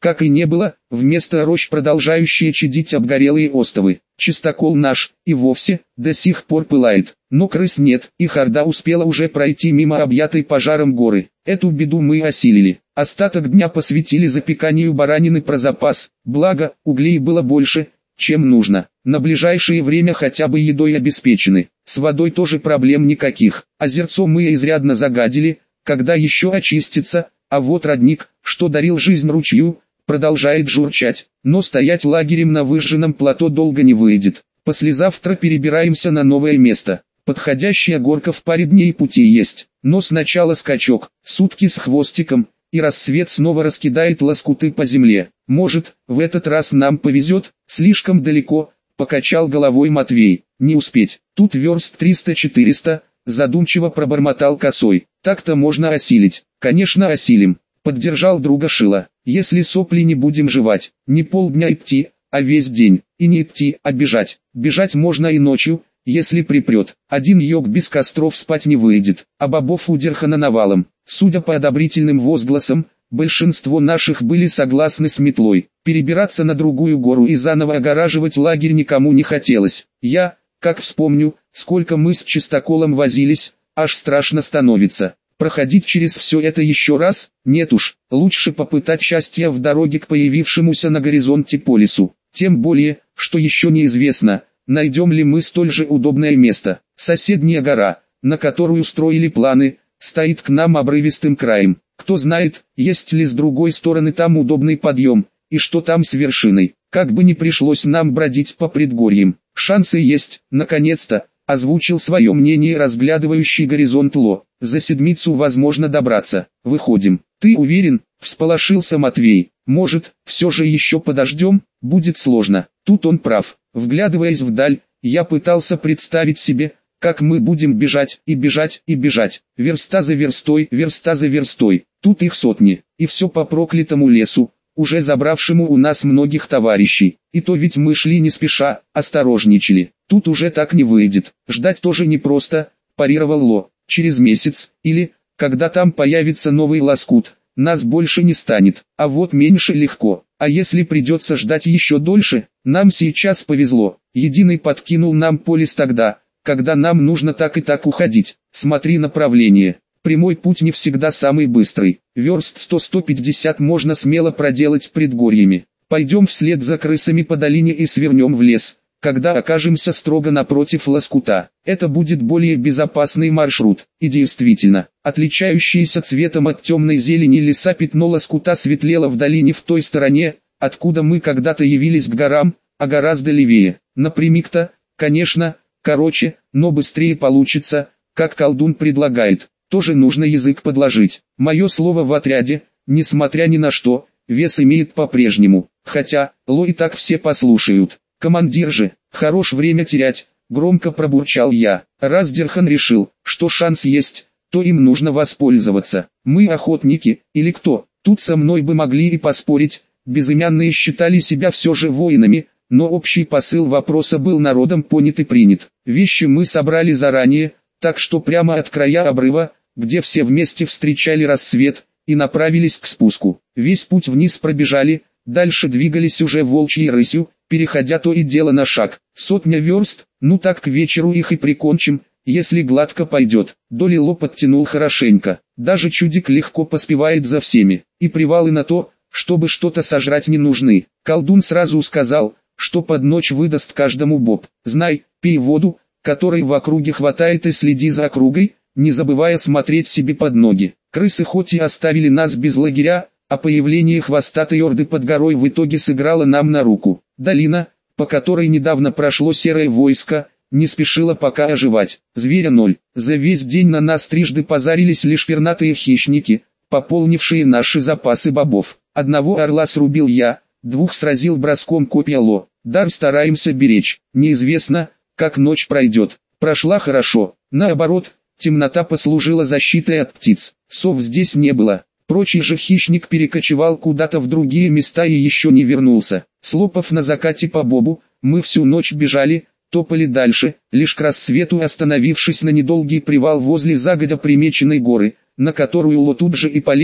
как и не было, вместо рощ продолжающие чадить обгорелые остовы. Чистокол наш, и вовсе, до сих пор пылает, но крыс нет, их орда успела уже пройти мимо объятой пожаром горы. Эту беду мы осилили. Остаток дня посвятили запеканию баранины про запас, благо, углей было больше, чем нужно. На ближайшее время хотя бы едой обеспечены. С водой тоже проблем никаких. Озерцо мы изрядно загадили, когда еще очистится, а вот родник, что дарил жизнь ручью, продолжает журчать, но стоять лагерем на выжженном плато долго не выйдет. Послезавтра перебираемся на новое место. Подходящая горка в паре дней пути есть, но сначала скачок, сутки с хвостиком, и рассвет снова раскидает лоскуты по земле. Может, в этот раз нам повезет, слишком далеко, покачал головой Матвей, не успеть, тут верст 300-400, задумчиво пробормотал Косой. Так-то можно осилить, конечно осилим, поддержал друга Шила, если сопли не будем жевать, не полдня идти, а весь день, и не идти, а бежать. Бежать можно и ночью, если припрет. Один йог без костров спать не выйдет, а бобов удерхано навалом. Судя по одобрительным возгласам, большинство наших были согласны с метлой. Перебираться на другую гору и заново огораживать лагерь никому не хотелось. Я, как вспомню, сколько мы с Чистоколом возились, аж страшно становится. Проходить через все это еще раз? Нет уж, лучше попытать счастья в дороге к появившемуся на горизонте полюсу. Тем более, что еще неизвестно, найдем ли мы столь же удобное место. Соседняя гора, на которую строили планы, стоит к нам обрывистым краем. Кто знает, есть ли с другой стороны там удобный подъем, и что там с вершиной. Как бы ни пришлось нам бродить по предгорьям, шансы есть, наконец-то, озвучил свое мнение разглядывающий горизонт Ло. За седмицу возможно добраться. Выходим. Ты уверен? Всполошился Матвей. Может, все же еще подождем? Будет сложно. Тут он прав. Вглядываясь вдаль, я пытался представить себе, как мы будем бежать и бежать и бежать. Верста за верстой, верста за верстой. Тут их сотни. И все по проклятому лесу, уже забравшему у нас многих товарищей. И то ведь мы шли не спеша, осторожничали. Тут уже так не выйдет. Ждать тоже непросто, парировал Ло. Через месяц, или, когда там появится новый лоскут, нас больше не станет, а вот меньше легко. А если придется ждать еще дольше, нам сейчас повезло. Единый подкинул нам полис тогда, когда нам нужно так и так уходить. Смотри направление. Прямой путь не всегда самый быстрый. Верст 100-150 можно смело проделать предгорьями. Пойдем вслед за крысами по долине и свернем в лес, когда окажемся строго напротив лоскута. Это будет более безопасный маршрут. И действительно, отличающееся цветом от темной зелени леса пятно лоскута светлело в долине в той стороне, откуда мы когда-то явились к горам, а гораздо левее. Напрямик-то, конечно, короче, но быстрее получится, как колдун предлагает. Тоже нужно язык подложить. Мое слово в отряде, несмотря ни на что, вес имеет по-прежнему. Хотя, Ло и так все послушают. Командир же, хорош время терять, громко пробурчал я. Раз Дерхан решил, что шанс есть, то им нужно воспользоваться. Мы охотники, или кто? Тут со мной бы могли и поспорить. Безымянные считали себя все же воинами, но общий посыл вопроса был народом понят и принят. Вещи мы собрали заранее, так что прямо от края обрыва, где все вместе встречали рассвет, и направились к спуску. Весь путь вниз пробежали, дальше двигались уже волчьей рысью, переходя то и дело на шаг. 100 верст, ну так к вечеру их и прикончим, если гладко пойдет. Долило подтянул хорошенько, даже чудик легко поспевает за всеми, и привалы на то, чтобы что-то сожрать не нужны. Колдун сразу сказал, что под ночь выдаст каждому боб. Знай, пей воду, которой в округе хватает, и следи за округой, не забывая смотреть себе под ноги. Крысы хоть и оставили нас без лагеря, а появление хвостатой орды под горой в итоге сыграло нам на руку. Долина, по которой недавно прошло серое войско, не спешила пока оживать. Зверя ноль. За весь день на нас трижды позарились лишь пернатые хищники, пополнившие наши запасы бобов. Одного орла срубил я, двух сразил броском копья Ло. Дар стараемся беречь. Неизвестно, как ночь пройдет. Прошла хорошо. Наоборот, темнота послужила защитой от птиц. Сов здесь не было. Прочий же хищник перекочевал куда-то в другие места и еще не вернулся. Слопав на закате по бобу, мы всю ночь бежали, топали дальше, лишь к рассвету остановившись на недолгий привал возле загодя примеченной горы, на которую Ло тут же и полез,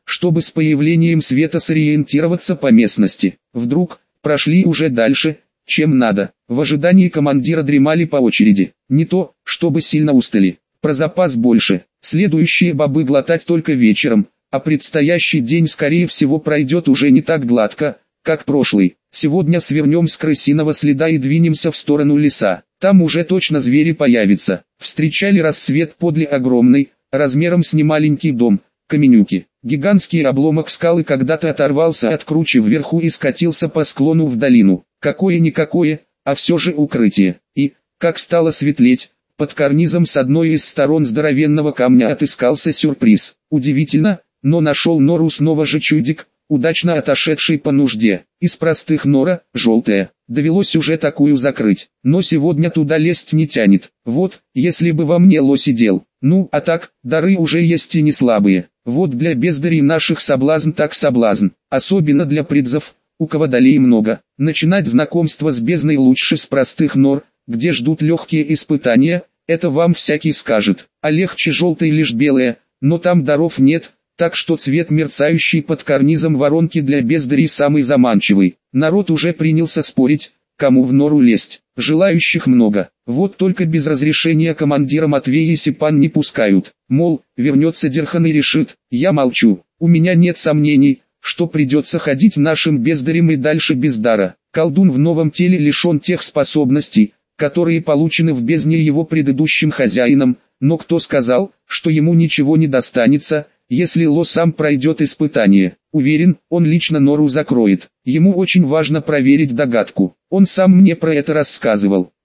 чтобы с появлением света сориентироваться по местности. Вдруг, прошли уже дальше, чем надо. В ожидании командира дремали по очереди. Не то, чтобы сильно устали. Про запас больше. Следующие бобы глотать только вечером, а предстоящий день скорее всего пройдет уже не так гладко, как прошлый. Сегодня свернем с крысиного следа и двинемся в сторону леса. Там уже точно звери появятся. Встречали рассвет подле огромной, размером с немаленький дом, каменюки. Гигантский обломок скалы когда-то оторвался от кручи вверху и скатился по склону в долину. Какое-никакое, а все же укрытие. И, как стало светлеть, под карнизом с одной из сторон здоровенного камня отыскался сюрприз. Удивительно, но нашел нору снова же чудик, удачно отошедший по нужде. Из простых нора, желтая. Довелось уже такую закрыть, но сегодня туда лезть не тянет. Вот, если бы во мне лось сидел. Ну, а так, дары уже есть и не слабые. Вот для бездарей наших соблазн так соблазн, особенно для предзов, у кого долей много. Начинать знакомство с бездной лучше с простых нор, где ждут легкие испытания, это вам всякий скажет. А легче желтый лишь белое, но там даров нет, так что цвет мерцающий под карнизом воронки для бездарей самый заманчивый. Народ уже принялся спорить, кому в нору лезть. Желающих много, вот только без разрешения командира Матвея и Сипан не пускают. Мол, вернется Дерхан и решит. Я молчу, у меня нет сомнений, что придется ходить нашим бездарем и дальше без дара. Колдун в новом теле лишен тех способностей, которые получены в бездне его предыдущим хозяином, но кто сказал, что ему ничего не достанется, если Ло сам пройдет испытание? Уверен, он лично нору закроет. Ему очень важно проверить догадку. Он сам мне про это рассказывал.